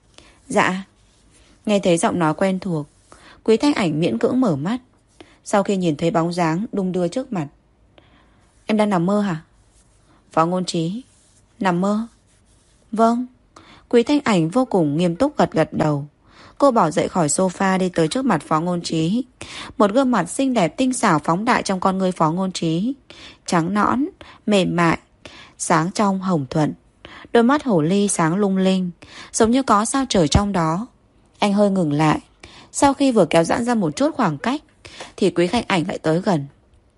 Dạ. Nghe thấy giọng nói quen thuộc, Quý Thanh Ảnh miễn cưỡng mở mắt. Sau khi nhìn thấy bóng dáng đung đưa trước mặt. Em đang nằm mơ hả? Phó Ngôn Trí. Nằm mơ? Vâng. Quý Thanh Ảnh vô cùng nghiêm túc gật gật đầu. Cô bỏ dậy khỏi sofa đi tới trước mặt Phó Ngôn Trí. Một gương mặt xinh đẹp tinh xảo phóng đại trong con ngươi Phó Ngôn Trí. Trắng nõn, mềm mại, sáng trong hồng thuận. Đôi mắt hồ ly sáng lung linh, giống như có sao trời trong đó. Anh hơi ngừng lại. Sau khi vừa kéo giãn ra một chút khoảng cách thì Quý Thanh Ảnh lại tới gần.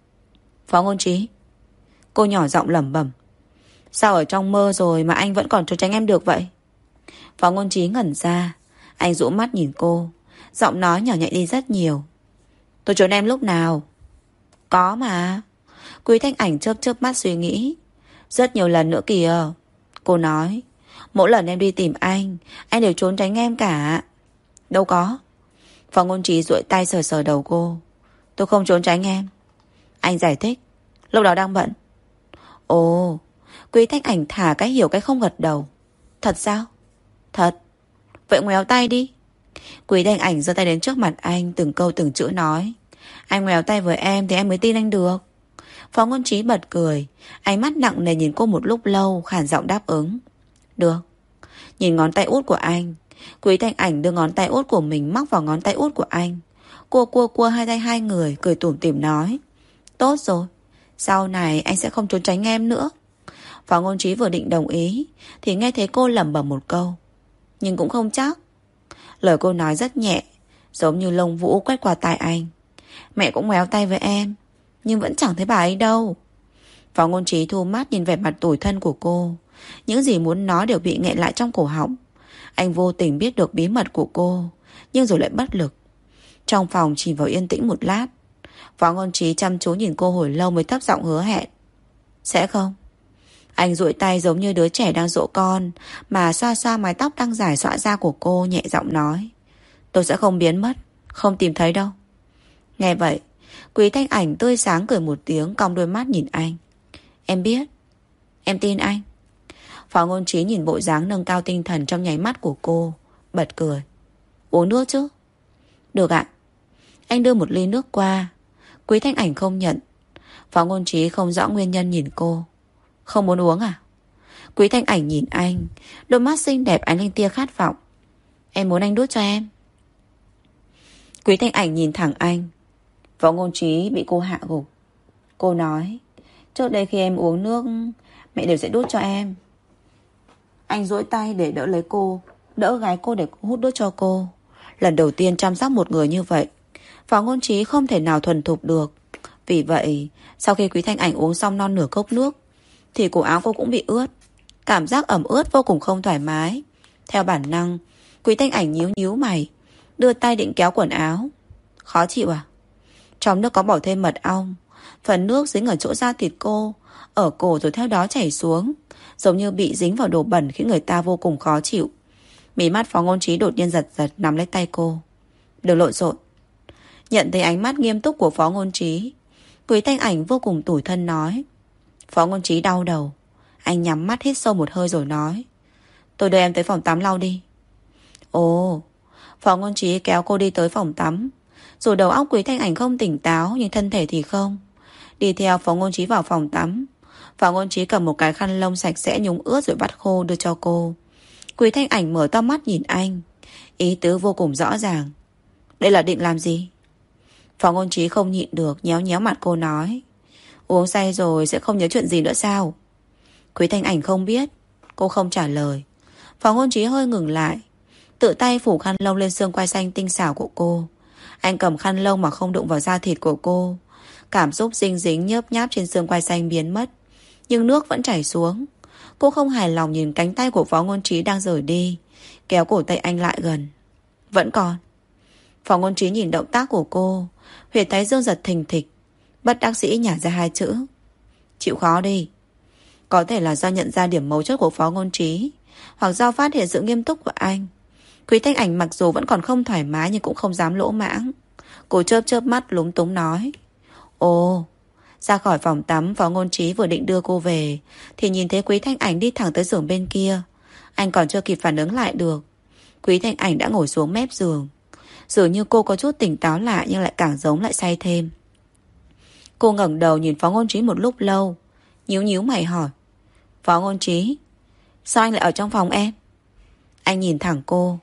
Phó Ngôn Trí. Cô nhỏ giọng lẩm bẩm. Sao ở trong mơ rồi mà anh vẫn còn trốn tránh em được vậy? Phó Ngôn Trí ngẩn ra. Anh dụ mắt nhìn cô, giọng nói nhỏ nhẹ đi rất nhiều. Tôi trốn em lúc nào? Có mà. Quý Thanh Ảnh chớp chớp mắt suy nghĩ. Rất nhiều lần nữa kìa. Cô nói. Mỗi lần em đi tìm anh, anh đều trốn tránh em cả. Đâu có. Phó Ngôn Trí duỗi tay sờ sờ đầu cô. Tôi không trốn tránh em. Anh giải thích. Lúc đó đang bận. Ồ. Quý Thanh Ảnh thả cái hiểu cái không gật đầu. Thật sao? Thật. Vậy ngoéo tay đi. Quý Thanh Ảnh giơ tay đến trước mặt anh, từng câu từng chữ nói. Anh ngoéo tay với em thì em mới tin anh được. Phó Ngôn Trí bật cười. Ánh mắt nặng nề nhìn cô một lúc lâu, khản giọng đáp ứng. Được. Nhìn ngón tay út của anh, Quý Thanh Ảnh đưa ngón tay út của mình móc vào ngón tay út của anh. Cua cua cua hai tay hai người, cười tủm tỉm nói. Tốt rồi. Sau này anh sẽ không trốn tránh em nữa. Phó Ngôn Trí vừa định đồng ý thì nghe thấy cô lẩm bẩm một câu. Nhưng cũng không chắc. Lời cô nói rất nhẹ, giống như lông vũ quét qua tai anh. Mẹ cũng ngoéo tay với em, nhưng vẫn chẳng thấy bà ấy đâu. Phó Ngôn Trí thu mắt nhìn vẻ mặt tủi thân của cô. Những gì muốn nói đều bị nghẹn lại trong cổ họng. Anh vô tình biết được bí mật của cô, nhưng rồi lại bất lực. Trong phòng chìm vào yên tĩnh một lát. Phó Ngôn Trí chăm chú nhìn cô hồi lâu mới thấp giọng hứa hẹn. Sẽ không. Anh duỗi tay giống như đứa trẻ đang dỗ con, mà xoa xoa mái tóc đang dài xõa ra của cô, nhẹ giọng nói. Tôi sẽ không biến mất, không tìm thấy đâu. Nghe vậy, Quý Thanh Ảnh tươi sáng cười một tiếng, cong đôi mắt nhìn anh. Em biết. Em tin anh. Phó Ngôn Trí nhìn bộ dáng nâng cao tinh thần trong nháy mắt của cô, bật cười. Uống nước chứ? Được ạ. Anh đưa một ly nước qua. Quý Thanh Ảnh không nhận. Phó Ngôn Trí không rõ nguyên nhân nhìn cô. Không muốn uống à? Quý Thanh Ảnh nhìn anh, đôi mắt xinh đẹp ánh lên tia khát vọng. Em muốn anh đút cho em. Quý Thanh Ảnh nhìn thẳng anh. Phó Ngôn Trí bị cô hạ gục. Cô nói. Trước đây khi em uống nước, mẹ đều sẽ đút cho em. Anh duỗi tay để đỡ lấy cô, đỡ gái cô để hút đút cho cô. Lần đầu tiên chăm sóc một người như vậy, Phó Ngôn Trí không thể nào thuần thục được. Vì vậy, sau khi Quý Thanh Ảnh uống xong non nửa cốc nước, thì cổ áo cô cũng bị ướt. Cảm giác ẩm ướt vô cùng không thoải mái. Theo bản năng, Quý Thanh Ảnh nhíu nhíu mày, đưa tay định kéo quần áo. Khó chịu à? Trong nước có bỏ thêm mật ong. Phần nước dính ở chỗ da thịt cô, ở cổ rồi theo đó chảy xuống, giống như bị dính vào đồ bẩn, khiến người ta vô cùng khó chịu. Mí mắt Phó Ngôn Trí đột nhiên giật giật, nắm lấy tay cô. Đừng lộn xộn. Nhận thấy ánh mắt nghiêm túc của Phó Ngôn Trí, Quý Thanh Ảnh vô cùng tủi thân nói. Phó Ngôn Trí đau đầu. Anh nhắm mắt hít sâu một hơi rồi nói. Tôi đưa em tới phòng tắm lau đi. Ồ. Phó Ngôn Trí kéo cô đi tới phòng tắm. Dù đầu óc Quý Thanh Ảnh không tỉnh táo, nhưng thân thể thì không. Đi theo Phó Ngôn Trí vào phòng tắm. Phó Ngôn Trí cầm một cái khăn lông sạch sẽ nhúng ướt rồi vắt khô đưa cho cô. Quý Thanh Ảnh mở to mắt nhìn anh, ý tứ vô cùng rõ ràng. Đây là định làm gì? Phó Ngôn Trí không nhịn được, nhéo nhéo mặt cô nói. Uống say rồi sẽ không nhớ chuyện gì nữa sao? Quý Thanh Ảnh không biết. Cô không trả lời. Phó Ngôn Trí hơi ngừng lại, tự tay phủ khăn lông lên xương quai xanh tinh xảo của cô. Anh cầm khăn lông mà không đụng vào da thịt của cô. Cảm xúc dinh dính nhớp nháp trên xương quai xanh biến mất, nhưng nước vẫn chảy xuống. Cô không hài lòng nhìn cánh tay của Phó Ngôn Trí đang rời đi, kéo cổ tay anh lại gần. Vẫn còn. Phó Ngôn Trí nhìn động tác của cô, huyệt thái dương giật thình thịch, bất đắc dĩ nhả ra hai chữ. Chịu khó đi. Có thể là do nhận ra điểm mấu chốt của Phó Ngôn Trí, hoặc do phát hiện sự nghiêm túc của anh. Quý Thanh Ảnh mặc dù vẫn còn không thoải mái, nhưng cũng không dám lỗ mãng. Cô chớp chớp mắt lúng túng nói. Ồ. Ra khỏi phòng tắm, Phó Ngôn Trí vừa định đưa cô về thì nhìn thấy Quý Thanh Ảnh đi thẳng tới giường bên kia. Anh còn chưa kịp phản ứng lại được, Quý Thanh Ảnh đã ngồi xuống mép giường. Dường như cô có chút tỉnh táo lại, nhưng lại càng giống lại say thêm. Cô ngẩng đầu nhìn Phó Ngôn Trí một lúc lâu, nhíu nhíu mày hỏi. Phó Ngôn Trí, sao anh lại ở trong phòng em? Anh nhìn thẳng cô,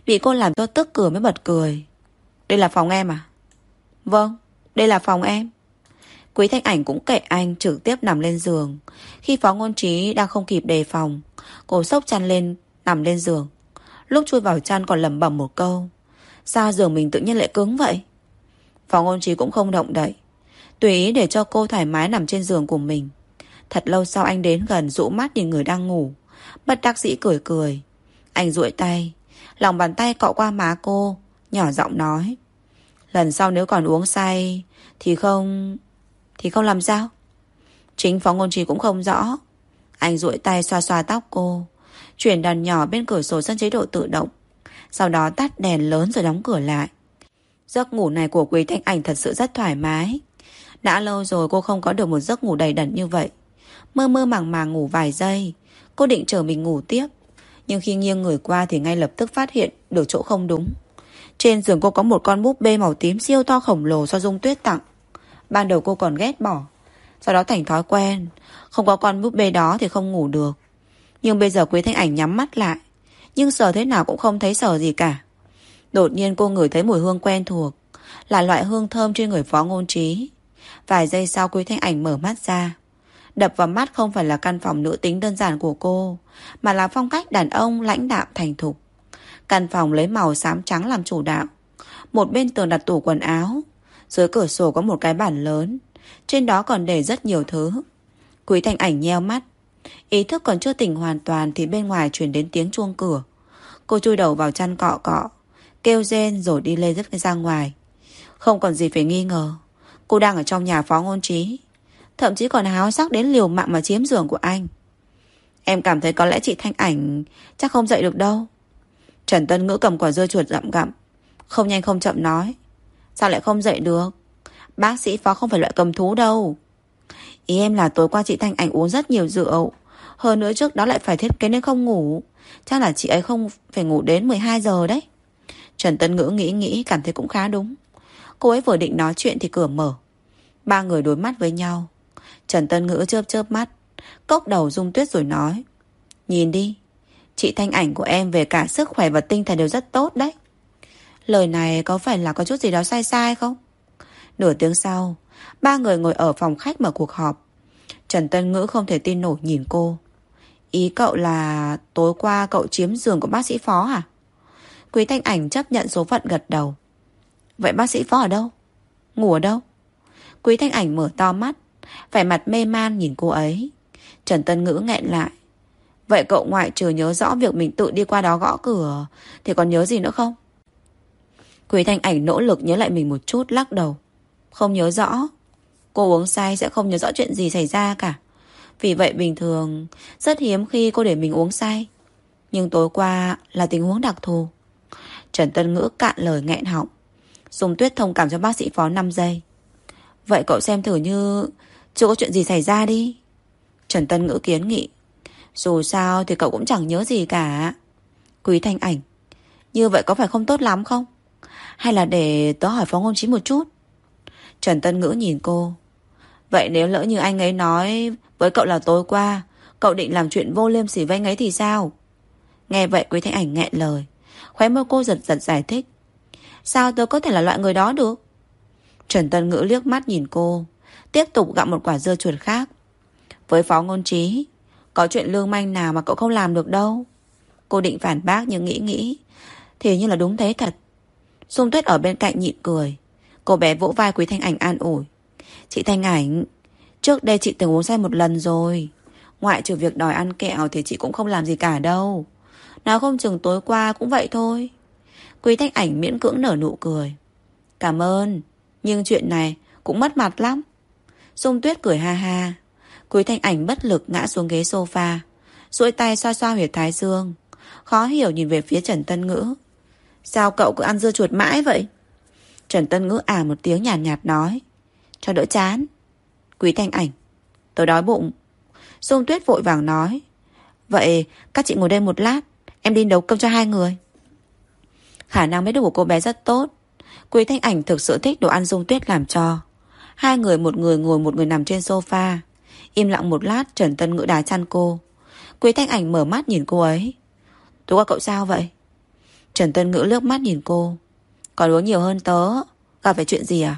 Bị cô làm cho tức cười mới bật cười. Đây là phòng em à? Vâng, đây là phòng em. Quý Thanh Ảnh cũng kệ anh, trực tiếp nằm lên giường. Khi Phó Ngôn Trí đang không kịp đề phòng, cô xốc chăn lên, nằm lên giường. Lúc chui vào chăn còn lẩm bẩm một câu: sao giường mình tự nhiên lại cứng vậy? Phó Ngôn Trí cũng không động đậy, tùy ý để cho cô thoải mái nằm trên giường của mình. Thật lâu sau anh đến gần, dụ mắt nhìn người đang ngủ, bất đắc dĩ cười cười. Anh duỗi tay, lòng bàn tay cọ qua má cô, nhỏ giọng nói: lần sau nếu còn uống say Thì không... Thì không làm sao? Chính Phó Ngôn Trí cũng không rõ. Anh duỗi tay xoa xoa tóc cô, chuyển đàn nhỏ bên cửa sổ sang chế độ tự động, sau đó tắt đèn lớn rồi đóng cửa lại. Giấc ngủ này của Quý Thanh Ảnh thật sự rất thoải mái. Đã lâu rồi cô không có được một giấc ngủ đầy đặn như vậy. Mơ mơ màng màng ngủ vài giây, cô định chờ mình ngủ tiếp, nhưng khi nghiêng người qua thì ngay lập tức phát hiện được chỗ không đúng. Trên giường cô có một con búp bê màu tím siêu to khổng lồ do Dung Tuyết tặng. Ban đầu cô còn ghét bỏ, sau đó thành thói quen, không có con búp bê đó thì không ngủ được. Nhưng bây giờ Quý Thanh Ảnh nhắm mắt lại, nhưng sờ thế nào cũng không thấy sờ gì cả. Đột nhiên cô ngửi thấy mùi hương quen thuộc, là loại hương thơm trên người Phó Ngôn Trí. Vài giây sau Quý Thanh Ảnh mở mắt ra. Đập vào mắt không phải là căn phòng nữ tính đơn giản của cô, mà là phong cách đàn ông lãnh đạm thành thục. Căn phòng lấy màu xám trắng làm chủ đạo. Một bên tường đặt tủ quần áo, dưới cửa sổ có một cái bàn lớn, trên đó còn để rất nhiều thứ. Quý Thanh Ảnh nheo mắt, ý thức còn chưa tỉnh hoàn toàn thì bên ngoài truyền đến tiếng chuông cửa. Cô chui đầu vào chăn cọ cọ, kêu rên rồi đi lê dứt ra ngoài. Không còn gì phải nghi ngờ, cô đang ở trong nhà Phó Ngôn Trí, thậm chí còn háo sắc đến liều mạng mà chiếm giường của anh. Em cảm thấy có lẽ chị Thanh Ảnh chắc không dậy được đâu. Trần Tân Ngữ cầm quả dưa chuột gặm gặm, không nhanh không chậm nói: sao lại không dậy được? Bác sĩ Phó không phải loại cầm thú đâu. Ý em là tối qua chị Thanh Ảnh uống rất nhiều rượu, hơn nữa trước đó lại phải thiết kế nên không ngủ. Chắc là chị ấy không phải ngủ đến mười hai giờ đấy. Trần Tân Ngữ nghĩ nghĩ cảm thấy cũng khá đúng. Cô ấy vừa định nói chuyện thì cửa mở. Ba người đối mắt với nhau. Trần Tân Ngữ chớp chớp mắt, cốc đầu Dung Tuyết rồi nói: nhìn đi, chị Thanh Ảnh của em về cả sức khỏe và tinh thần đều rất tốt đấy. Lời này có phải là có chút gì đó sai sai không? Nửa tiếng sau, ba người ngồi ở phòng khách mở cuộc họp. Trần Tân Ngữ không thể tin nổi nhìn cô. Ý cậu là tối qua cậu chiếm giường của bác sĩ Phó hả? Quý Thanh Ảnh chấp nhận số phận gật đầu. Vậy bác sĩ Phó ở đâu? Ngủ ở đâu? Quý Thanh Ảnh mở to mắt, vẻ mặt mê man nhìn cô ấy. Trần Tân Ngữ nghẹn lại. Vậy cậu ngoại trừ nhớ rõ việc mình tự đi qua đó gõ cửa thì còn nhớ gì nữa không? Quý Thanh Ảnh nỗ lực nhớ lại mình một chút, lắc đầu. Không nhớ rõ. Cô uống say sẽ không nhớ rõ chuyện gì xảy ra cả. Vì vậy bình thường rất hiếm khi cô để mình uống say. Nhưng tối qua là tình huống đặc thù. Trần Tân Ngữ cạn lời nghẹn họng. Dung Tuyết thông cảm cho bác sĩ Phó năm giây. Vậy cậu xem thử như chưa có chuyện gì xảy ra đi. Trần Tân Ngữ kiến nghị. Dù sao thì cậu cũng chẳng nhớ gì cả. Quý Thanh Ảnh: như vậy có phải không tốt lắm không? Hay là để tớ hỏi Phó Ngôn Trí một chút? Trần Tân Ngữ nhìn cô. Vậy nếu lỡ như anh ấy nói với cậu là tối qua cậu định làm chuyện vô liêm sỉ với anh ấy thì sao? Nghe vậy Quý Thanh Ảnh nghẹn lời, khóe môi cô giật giật giải thích. Sao tớ có thể là loại người đó được? Trần Tân Ngữ liếc mắt nhìn cô, tiếp tục gặm một quả dưa chuột khác. Với Phó Ngôn Trí có chuyện lưu manh nào mà cậu không làm được đâu. Cô định phản bác nhưng nghĩ nghĩ thì như là đúng thế thật. Dung Tuyết ở bên cạnh nhịn cười. Cô bé vỗ vai Quý Thanh Ảnh an ủi. Chị Thanh Ảnh, trước đây chị từng uống say một lần rồi. Ngoại trừ việc đòi ăn kẹo thì chị cũng không làm gì cả đâu. Nào không chừng tối qua cũng vậy thôi. Quý Thanh Ảnh miễn cưỡng nở nụ cười. Cảm ơn, nhưng chuyện này cũng mất mặt lắm. Dung Tuyết cười ha ha. Quý Thanh Ảnh bất lực ngã xuống ghế sofa, duỗi tay xoa xoa huyệt thái dương, khó hiểu nhìn về phía Trần Tân Ngữ. Sao cậu cứ ăn dưa chuột mãi vậy? Trần Tân Ngữ à một tiếng nhàn nhạt, nhạt nói. Cho đỡ chán. Quý Thanh Ảnh: tôi đói bụng. Dung Tuyết vội vàng nói. Vậy các chị ngồi đây một lát, em đi nấu cơm cho hai người. Khả năng bếp núc của cô bé rất tốt. Quý Thanh Ảnh thực sự thích đồ ăn Dung Tuyết làm cho. Hai người, một người ngồi một người nằm trên sofa. Im lặng một lát, Trần Tân Ngữ đá chăn cô. Quý Thanh Ảnh mở mắt nhìn cô ấy. Tối qua cậu sao vậy? Trần Tân Ngữ liếc mắt nhìn cô. Còn uống nhiều hơn tớ. Gặp phải chuyện gì à?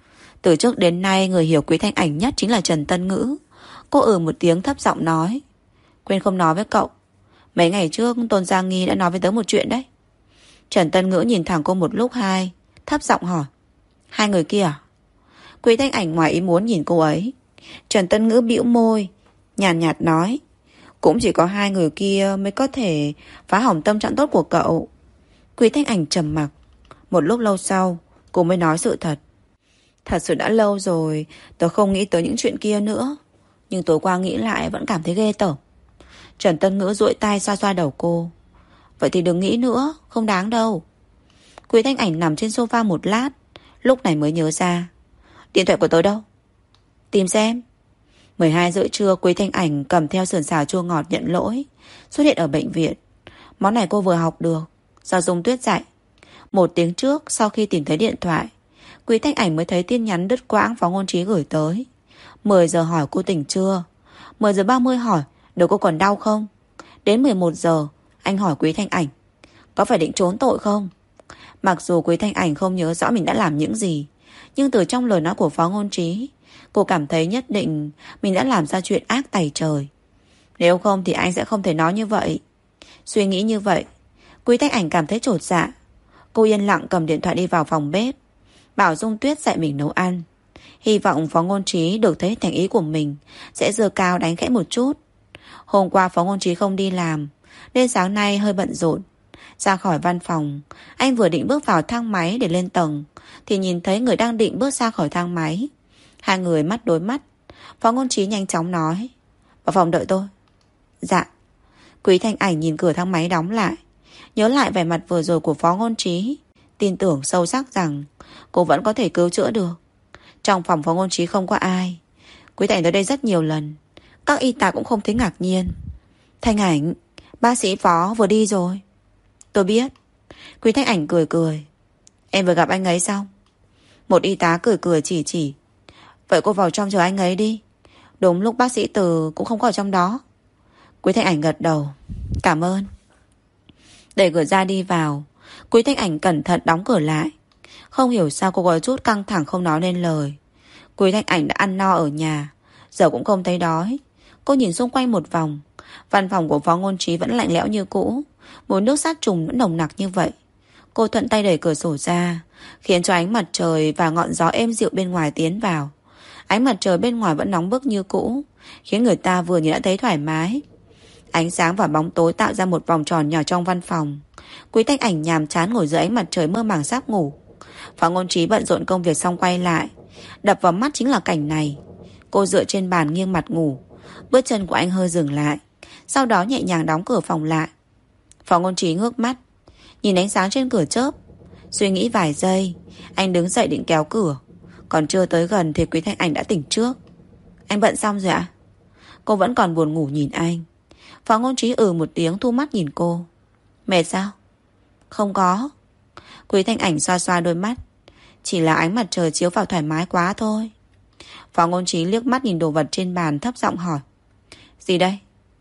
Từ trước đến nay người hiểu Quý Thanh Ảnh nhất chính là Trần Tân Ngữ. Cô ừ một tiếng thấp giọng nói. Quên không nói với cậu. Mấy ngày trước Tôn Giang Nghi đã nói với tớ một chuyện đấy. Trần Tân Ngữ nhìn thẳng cô một lúc hai, thấp giọng hỏi. Hai người kia à? Quý Thanh Ảnh ngoài ý muốn nhìn cô ấy. Trần Tân Ngữ bĩu môi, nhàn nhạt, nhạt nói. Cũng chỉ có hai người kia mới có thể phá hỏng tâm trạng tốt của cậu. Quý Thanh Ảnh trầm mặc. Một lúc lâu sau, cô mới nói sự thật. Thật sự đã lâu rồi tớ không nghĩ tới những chuyện kia nữa. Nhưng tối qua nghĩ lại vẫn cảm thấy ghê tởm. Trần Tân Ngữ duỗi tay xoa xoa đầu cô. Vậy thì đừng nghĩ nữa, không đáng đâu. Quý Thanh Ảnh nằm trên sofa một lát, lúc này mới nhớ ra. Điện thoại của tớ đâu? Tìm xem. mười hai rưỡi trưa, Quý Thanh Ảnh cầm theo sườn xào chua ngọt nhận lỗi, xuất hiện ở bệnh viện. Món này cô vừa học được, do Dung Tuyết dạy. Một tiếng trước, sau khi tìm thấy điện thoại, Quý Thanh Ảnh mới thấy tin nhắn đứt quãng Phó Ngôn Trí gửi tới. Mười giờ hỏi cô tỉnh chưa. Mười giờ ba mươi hỏi đầu cô còn đau không. Đến mười một giờ anh hỏi Quý Thanh Ảnh có phải định trốn tội không. Mặc dù Quý Thanh Ảnh không nhớ rõ mình đã làm những gì, nhưng từ trong lời nói của Phó Ngôn Trí, cô cảm thấy nhất định mình đã làm ra chuyện ác tày trời. Nếu không thì anh sẽ không thể nói như vậy. Suy nghĩ như vậy, Quý Thanh Ảnh cảm thấy chột dạ. Cô yên lặng cầm điện thoại đi vào phòng bếp, bảo Dung Tuyết dạy mình nấu ăn. Hy vọng Phó Ngôn Trí được thấy thành ý của mình sẽ giơ cao đánh khẽ một chút. Hôm qua Phó Ngôn Trí không đi làm, nên sáng nay hơi bận rộn. Ra khỏi văn phòng, anh vừa định bước vào thang máy để lên tầng, thì nhìn thấy người đang định bước ra khỏi thang máy. Hai người mắt đối mắt. Phó Ngôn Trí nhanh chóng nói. Vào phòng đợi tôi. Dạ. Quý Thanh Ảnh nhìn cửa thang máy đóng lại, nhớ lại vẻ mặt vừa rồi của Phó Ngôn Trí, tin tưởng sâu sắc rằng cô vẫn có thể cứu chữa được. Trong phòng Phó Ngôn Trí không có ai. Quý Thanh tới đây rất nhiều lần, các y tá cũng không thấy ngạc nhiên. Thanh Ảnh, bác sĩ Phó vừa đi rồi. Tôi biết. Quý Thanh Ảnh cười cười. Em vừa gặp anh ấy xong. Một y tá cười cười chỉ chỉ. Vậy cô vào trong chờ anh ấy đi. Đúng lúc bác sĩ Từ cũng không có ở trong đó. Quý Thanh Ảnh gật đầu. Cảm ơn. Đẩy cửa ra đi vào, Quý Thanh Ảnh cẩn thận đóng cửa lại. Không hiểu sao cô có chút căng thẳng không nói nên lời. Quý Thanh Ảnh đã ăn no ở nhà, giờ cũng không thấy đói. Cô nhìn xung quanh một vòng. Văn phòng của Phó Ngôn Trí vẫn lạnh lẽo như cũ, mùi nước sát trùng vẫn nồng nặc như vậy. Cô thuận tay đẩy cửa sổ ra, khiến cho ánh mặt trời và ngọn gió êm dịu bên ngoài tiến vào. Ánh mặt trời bên ngoài vẫn nóng bức như cũ, khiến người ta vừa nhìn đã thấy thoải mái. Ánh sáng và bóng tối tạo ra một vòng tròn nhỏ trong văn phòng. Quý Thanh Ảnh nhàm chán ngồi dưới ánh mặt trời mơ màng sắp ngủ. Phó Ngôn Trí bận rộn công việc xong quay lại. Đập vào mắt chính là cảnh này. Cô dựa trên bàn nghiêng mặt ngủ. Bước chân của anh hơi dừng lại, sau đó nhẹ nhàng đóng cửa phòng lại. Phó Ngôn Trí ngước mắt, nhìn ánh sáng trên cửa chớp. Suy nghĩ vài giây, anh đứng dậy định kéo cửa. Còn chưa tới gần thì Quý Thanh Ảnh đã tỉnh trước. Anh bận xong rồi ạ? Cô vẫn còn buồn ngủ nhìn anh. Phó Ngôn Trí ừ một tiếng thu mắt nhìn cô. Mệt sao? Không có. Quý Thanh Ảnh xoa xoa đôi mắt. Chỉ là ánh mặt trời chiếu vào thoải mái quá thôi. Phó Ngôn Trí liếc mắt nhìn đồ vật trên bàn thấp giọng hỏi. Gì đây?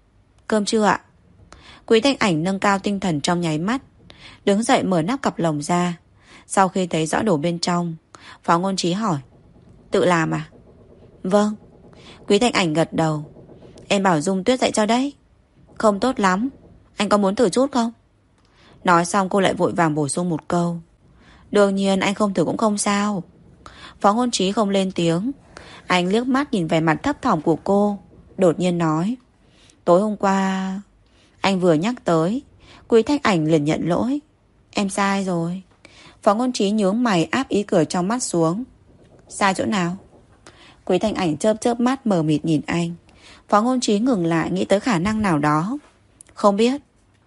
Cơm chưa ạ? Quý Thanh Ảnh nâng cao tinh thần trong nháy mắt, đứng dậy mở nắp cặp lồng ra. Sau khi thấy rõ đồ bên trong, Phó Ngôn Trí hỏi. Tự làm à? Vâng. Quý Thanh Ảnh gật đầu. Em bảo Dung Tuyết dạy cho đấy. Không tốt lắm. Anh có muốn thử chút không? Nói xong cô lại vội vàng bổ sung một câu. Đương nhiên anh không thử cũng không sao. Phó Ngôn Trí không lên tiếng. Anh liếc mắt nhìn vẻ mặt thấp thỏm của cô, đột nhiên nói. Tối hôm qua anh vừa nhắc tới. Quý Thanh Ảnh liền nhận lỗi. Em sai rồi. Phó Ngôn Trí nhướng mày áp ý cười trong mắt xuống. Sai chỗ nào? Quý Thanh Ảnh chớp chớp mắt mờ mịt nhìn anh. Phó Ngôn Trí ngừng lại, nghĩ tới khả năng nào đó. Không biết.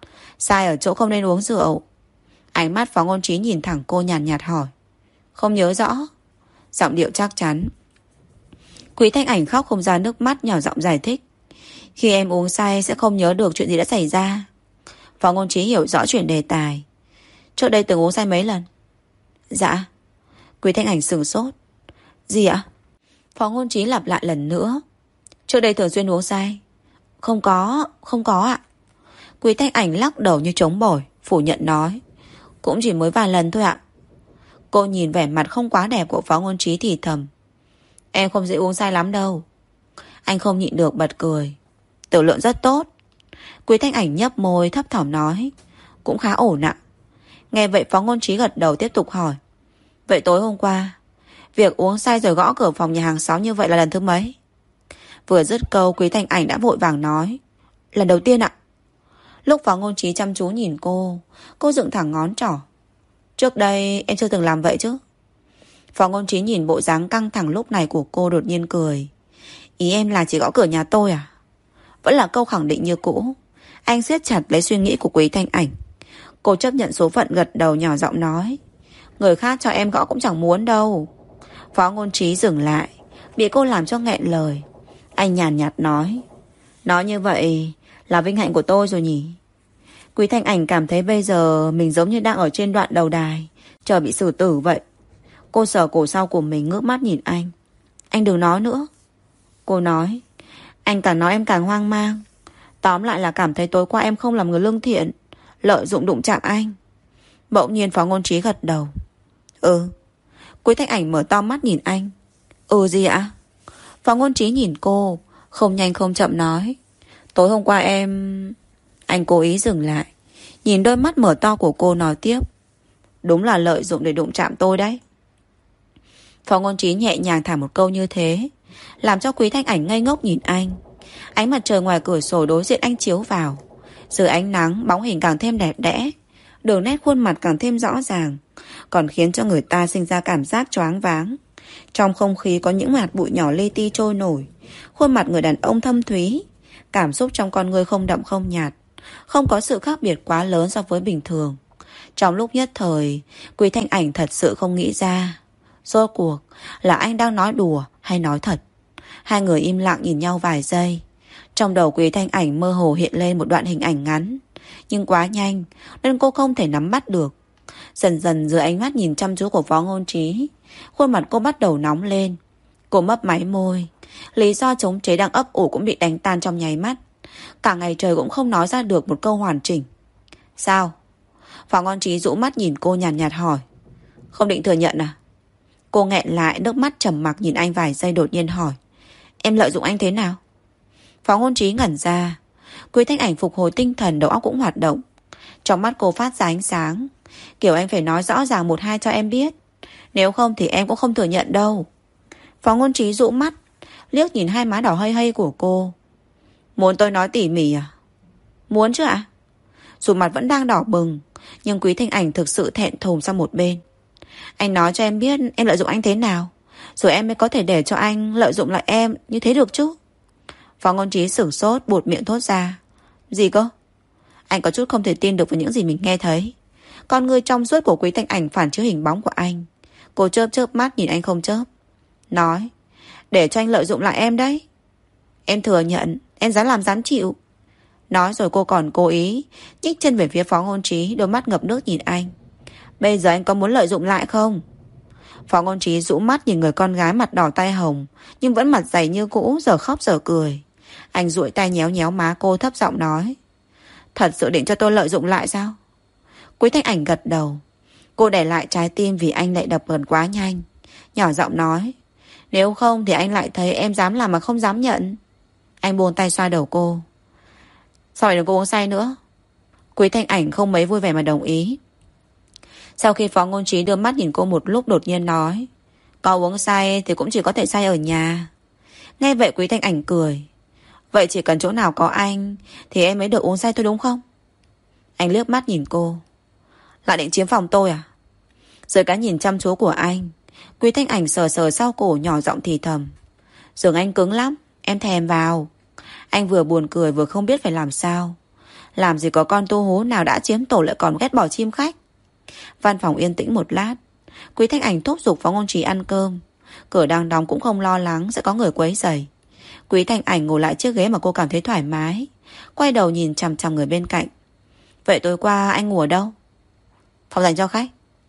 Sai ở chỗ không nên uống rượu. Ánh mắt Phó Ngôn Trí nhìn thẳng cô nhàn nhạt, nhạt hỏi. Không nhớ rõ. Giọng điệu chắc chắn. Quý Thanh Ảnh khóc không ra nước mắt, nhỏ giọng giải thích. Khi em uống say sẽ không nhớ được chuyện gì đã xảy ra. Phó Ngôn Trí hiểu rõ chuyện đề tài. Trước đây từng uống say mấy lần? Dạ. Quý Thanh Ảnh sửng sốt. Gì ạ? Phó Ngôn Trí lặp lại lần nữa. Trước đây thường xuyên uống say? Không có, không có ạ. Quý Thanh Ảnh lắc đầu như trống bỏi, phủ nhận nói. Cũng chỉ mới vài lần thôi ạ. Cô nhìn vẻ mặt không quá đẹp của Phó Ngôn Trí thì thầm. Em không dễ uống say lắm đâu. Anh không nhịn được bật cười. Tiểu lượng rất tốt. Quý Thanh Ảnh nhấp môi thấp thỏm nói. Cũng khá ổn ạ. Nghe vậy Phó Ngôn Trí gật đầu tiếp tục hỏi. Vậy tối hôm qua, việc uống say rồi gõ cửa phòng nhà hàng xóm như vậy là lần thứ mấy? Vừa dứt câu, Quý Thanh Ảnh đã vội vàng nói. Lần đầu tiên ạ. Lúc Phó Ngôn Trí chăm chú nhìn cô, cô dựng thẳng ngón trỏ. Trước đây em chưa từng làm vậy chứ? Phó Ngôn Trí nhìn bộ dáng căng thẳng lúc này của cô đột nhiên cười. Ý em là chỉ gõ cửa nhà tôi à? Vẫn là câu khẳng định như cũ. Anh siết chặt lấy suy nghĩ của Quý Thanh Ảnh. Cô chấp nhận số phận gật đầu nhỏ giọng nói. Người khác cho em gõ cũng chẳng muốn đâu. Phó Ngôn Trí dừng lại, bị cô làm cho nghẹn lời. Anh nhàn nhạt nói. Nói như vậy là vinh hạnh của tôi rồi nhỉ? Quý Thanh Ảnh cảm thấy bây giờ mình giống như đang ở trên đoạn đầu đài, chờ bị xử tử vậy. Cô sờ cổ sau của mình, ngước mắt nhìn anh. Anh đừng nói nữa. Cô nói. Anh càng nói em càng hoang mang. Tóm lại là cảm thấy tối qua em không làm người lương thiện, lợi dụng đụng chạm anh. Bỗng nhiên Phó Ngôn Trí gật đầu. Ừ. Quý Thanh Ảnh mở to mắt nhìn anh. Ừ gì ạ? Phó Ngôn Trí nhìn cô, không nhanh không chậm nói. Tối hôm qua em... Anh cố ý dừng lại, nhìn đôi mắt mở to của cô nói tiếp. Đúng là lợi dụng để đụng chạm tôi đấy. Phó Ngôn Trí nhẹ nhàng thả một câu như thế, làm cho Quý Thanh Ảnh ngây ngốc nhìn anh. Ánh mặt trời ngoài cửa sổ đối diện anh chiếu vào. Dưới ánh nắng, bóng hình càng thêm đẹp đẽ, đường nét khuôn mặt càng thêm rõ ràng, còn khiến cho người ta sinh ra cảm giác choáng váng. Trong không khí có những hạt bụi nhỏ li ti trôi nổi. Khuôn mặt người đàn ông thâm thúy, cảm xúc trong con người không đậm không nhạt, không có sự khác biệt quá lớn so với bình thường. Trong lúc nhất thời, Quý Thanh Ảnh thật sự không nghĩ ra rốt cuộc là anh đang nói đùa hay nói thật. Hai người im lặng nhìn nhau vài giây. Trong đầu Quý Thanh Ảnh mơ hồ hiện lên một đoạn hình ảnh ngắn, nhưng quá nhanh nên cô không thể nắm bắt được. Dần dần dưới ánh mắt nhìn chăm chú của Phó Ngôn Trí, khuôn mặt cô bắt đầu nóng lên. Cô mấp máy môi. Lý do chống chế đang ấp ủ cũng bị đánh tan trong nháy mắt. Cả ngày trời cũng không nói ra được một câu hoàn chỉnh. Sao? Phó Ngôn Trí rũ mắt nhìn cô nhàn nhạt, nhạt hỏi. Không định thừa nhận à? Cô nghẹn lại, nước mắt trầm mặc nhìn anh vài giây đột nhiên hỏi. Em lợi dụng anh thế nào? Phó Ngôn Trí ngẩn ra. Quý Thanh Ảnh phục hồi tinh thần, đầu óc cũng hoạt động. Trong mắt cô phát ra ánh sáng. Kiểu anh phải nói rõ ràng một hai cho em biết, nếu không thì em cũng không thừa nhận đâu. Phó Ngôn Trí rũ mắt, liếc nhìn hai má đỏ hây hây của cô. Muốn tôi nói tỉ mỉ à? Muốn chứ ạ? Dù mặt vẫn đang đỏ bừng, nhưng Quý Thanh Ảnh thực sự thẹn thùng sang một bên. Anh nói cho em biết em lợi dụng anh thế nào, rồi em mới có thể để cho anh lợi dụng lại em như thế được chứ. Phó Ngôn Trí sửng sốt, buột miệng thốt ra. Gì cơ? Anh có chút không thể tin được vào những gì mình nghe thấy. Con người trong suốt của Quý Thanh Ảnh phản chiếu hình bóng của anh. Cô chớp chớp mắt nhìn anh không chớp. Nói, để cho anh lợi dụng lại em đấy. Em thừa nhận, em dám làm dám chịu. Nói rồi cô còn cố ý nhích chân về phía Phó Ngôn Trí, đôi mắt ngập nước nhìn anh. Bây giờ anh có muốn lợi dụng lại không? Phó Ngôn Trí rũ mắt nhìn người con gái mặt đỏ tai hồng, nhưng vẫn mặt dày như cũ, giờ khóc giờ cười. Anh duỗi tay nhéo nhéo má cô, thấp giọng nói. Thật sự định cho tôi lợi dụng lại sao? Quý Thanh Ảnh gật đầu. Cô để lại trái tim vì anh lại đập gần quá nhanh, nhỏ giọng nói. Nếu không thì anh lại thấy em dám làm mà không dám nhận. Anh buông tay xoa đầu cô. Sao vậy đừng có uống say nữa? Quý Thanh Ảnh không mấy vui vẻ mà đồng ý. Sau khi Phó Ngôn Trí đưa mắt nhìn cô một lúc, đột nhiên nói. Có uống say thì cũng chỉ có thể say ở nhà. Nghe vậy Quý Thanh Ảnh cười. Vậy chỉ cần chỗ nào có anh thì em mới được uống say thôi đúng không? Anh liếc mắt nhìn cô. Lại định chiếm phòng tôi à? Dưới cái nhìn chăm chú của anh, Quý Thanh Ảnh sờ sờ sau cổ, nhỏ giọng thì thầm. Giường anh cứng lắm, em thèm vào. Anh vừa buồn cười vừa không biết phải làm sao. Làm gì có con tu hú nào đã chiếm tổ lại còn ghét bỏ chim khách. Văn phòng yên tĩnh một lát, Quý Thanh Ảnh thúc giục Phó Ngôn Trí ăn cơm. Cửa đang đóng cũng không lo lắng sẽ có người quấy rầy. Quý Thanh Ảnh ngồi lại chiếc ghế mà cô cảm thấy thoải mái, quay đầu nhìn chằm chằm người bên cạnh. Vậy tối qua anh ngủ ở đâu? Phòng dành cho khách.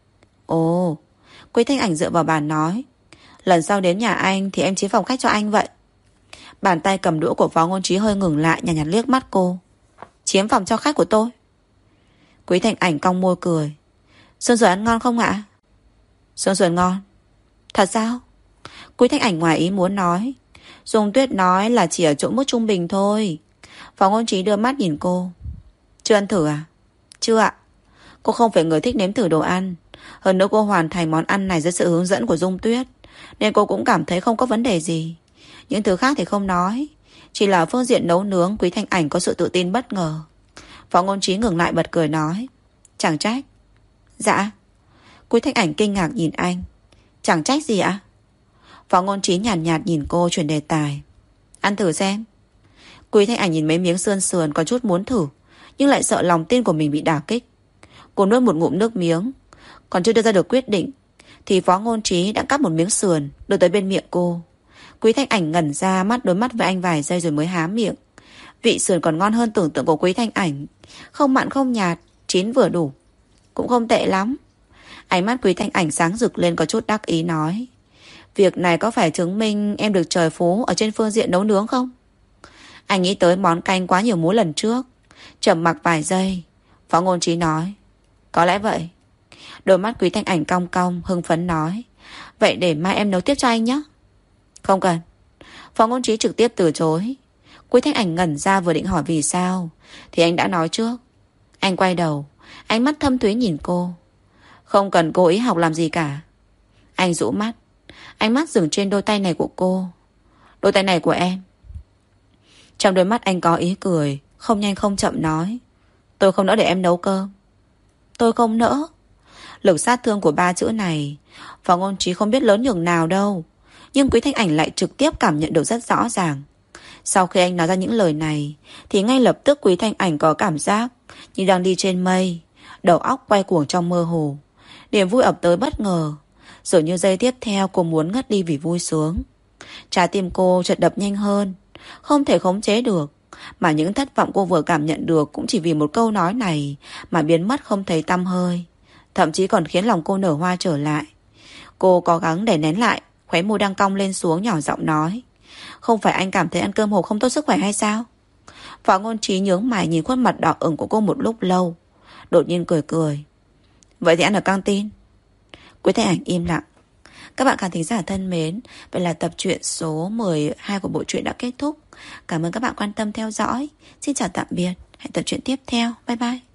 Ồ. Quý Thanh Ảnh dựa vào bàn nói. Lần sau đến nhà anh thì em chiếm phòng khách cho anh vậy. Bàn tay cầm đũa của Phó Ngôn Trí hơi ngừng lại, nhàn nhạt liếc mắt cô. Chiếm phòng cho khách của tôi? Quý Thanh Ảnh cong môi cười. Xương sườn ăn ngon không ạ? Xương sườn ngon. Thật sao? Quý Thanh Ảnh ngoài ý muốn nói. Dung Tuyết nói là chỉ ở chỗ mức trung bình thôi. Phó Ngôn Trí đưa mắt nhìn cô. Chưa ăn thử à? Chưa ạ. Cô không phải người thích nếm thử đồ ăn. Hơn nữa cô hoàn thành món ăn này dưới sự hướng dẫn của Dung Tuyết, nên cô cũng cảm thấy không có vấn đề gì. Những thứ khác thì không nói, chỉ là phương diện nấu nướng Quý Thanh Ảnh có sự tự tin bất ngờ. Phó Ngôn Trí ngừng lại bật cười nói. Chẳng trách. Dạ. Quý Thanh Ảnh kinh ngạc nhìn anh. Chẳng trách gì ạ? Phó Ngôn Trí nhàn nhạt, nhạt nhìn cô chuyển đề tài. Ăn thử xem. Quý Thanh Ảnh nhìn mấy miếng sườn sườn có chút muốn thử, nhưng lại sợ lòng tin của mình bị đả kích. Cô nuốt một ngụm nước miếng. Còn chưa đưa ra được quyết định thì Phó Ngôn Trí đã cắp một miếng sườn đưa tới bên miệng cô. Quý Thanh Ảnh ngẩn ra, mắt đối mắt với anh vài giây rồi mới há miệng. Vị sườn còn ngon hơn tưởng tượng của Quý Thanh Ảnh. Không mặn không nhạt, chín vừa đủ. Cũng không tệ lắm. Ánh mắt Quý Thanh Ảnh sáng rực lên, có chút đắc ý nói. Việc này có phải chứng minh em được trời phú ở trên phương diện nấu nướng không? Anh nghĩ tới món canh quá nhiều muối lần trước, trầm mặc vài giây. Phó Ngôn Trí nói. Có lẽ vậy. Đôi mắt Quý Thanh Ảnh cong cong, hưng phấn nói. Vậy để mai em nấu tiếp cho anh nhé. Không cần. Phó Ngôn Trí trực tiếp từ chối. Quý Thanh Ảnh ngẩn ra, vừa định hỏi vì sao thì anh đã nói trước. Anh quay đầu, ánh mắt thâm thúy nhìn cô. Không cần cố ý học làm gì cả. Anh rũ mắt, ánh mắt dừng trên đôi tay này của cô. Đôi tay này của em. Trong đôi mắt anh có ý cười, không nhanh không chậm nói. Tôi không nỡ để em nấu cơm. Tôi không nỡ. Lực sát thương của ba chữ này Phó Ngôn Trí không biết lớn nhường nào đâu, nhưng Quý Thanh Ảnh lại trực tiếp cảm nhận được rất rõ ràng. Sau khi anh nói ra những lời này thì ngay lập tức Quý Thanh Ảnh có cảm giác như đang đi trên mây, đầu óc quay cuồng trong mơ hồ. Niềm vui ập tới bất ngờ, rồi như giây tiếp theo cô muốn ngất đi vì vui sướng. Trái tim cô chợt đập nhanh hơn, không thể khống chế được. Mà những thất vọng cô vừa cảm nhận được cũng chỉ vì một câu nói này mà biến mất không thấy tăm hơi, thậm chí còn khiến lòng cô nở hoa trở lại. Cô cố gắng để nén lại, khóe môi đang cong lên xuống, nhỏ giọng nói. Không phải anh cảm thấy ăn cơm hộp không tốt sức khỏe hay sao? Phó Ngôn Trí nhướng mày nhìn khuôn mặt đỏ ửng của cô một lúc lâu, đột nhiên cười cười. Vậy thì ăn ở căng tin. Quý Thanh Ảnh im lặng. Các bạn khán thính giả thân mến, vậy là tập truyện số mười hai của bộ truyện đã kết thúc. Cảm ơn các bạn quan tâm theo dõi. Xin chào tạm biệt. Hẹn tập truyện tiếp theo. Bye bye.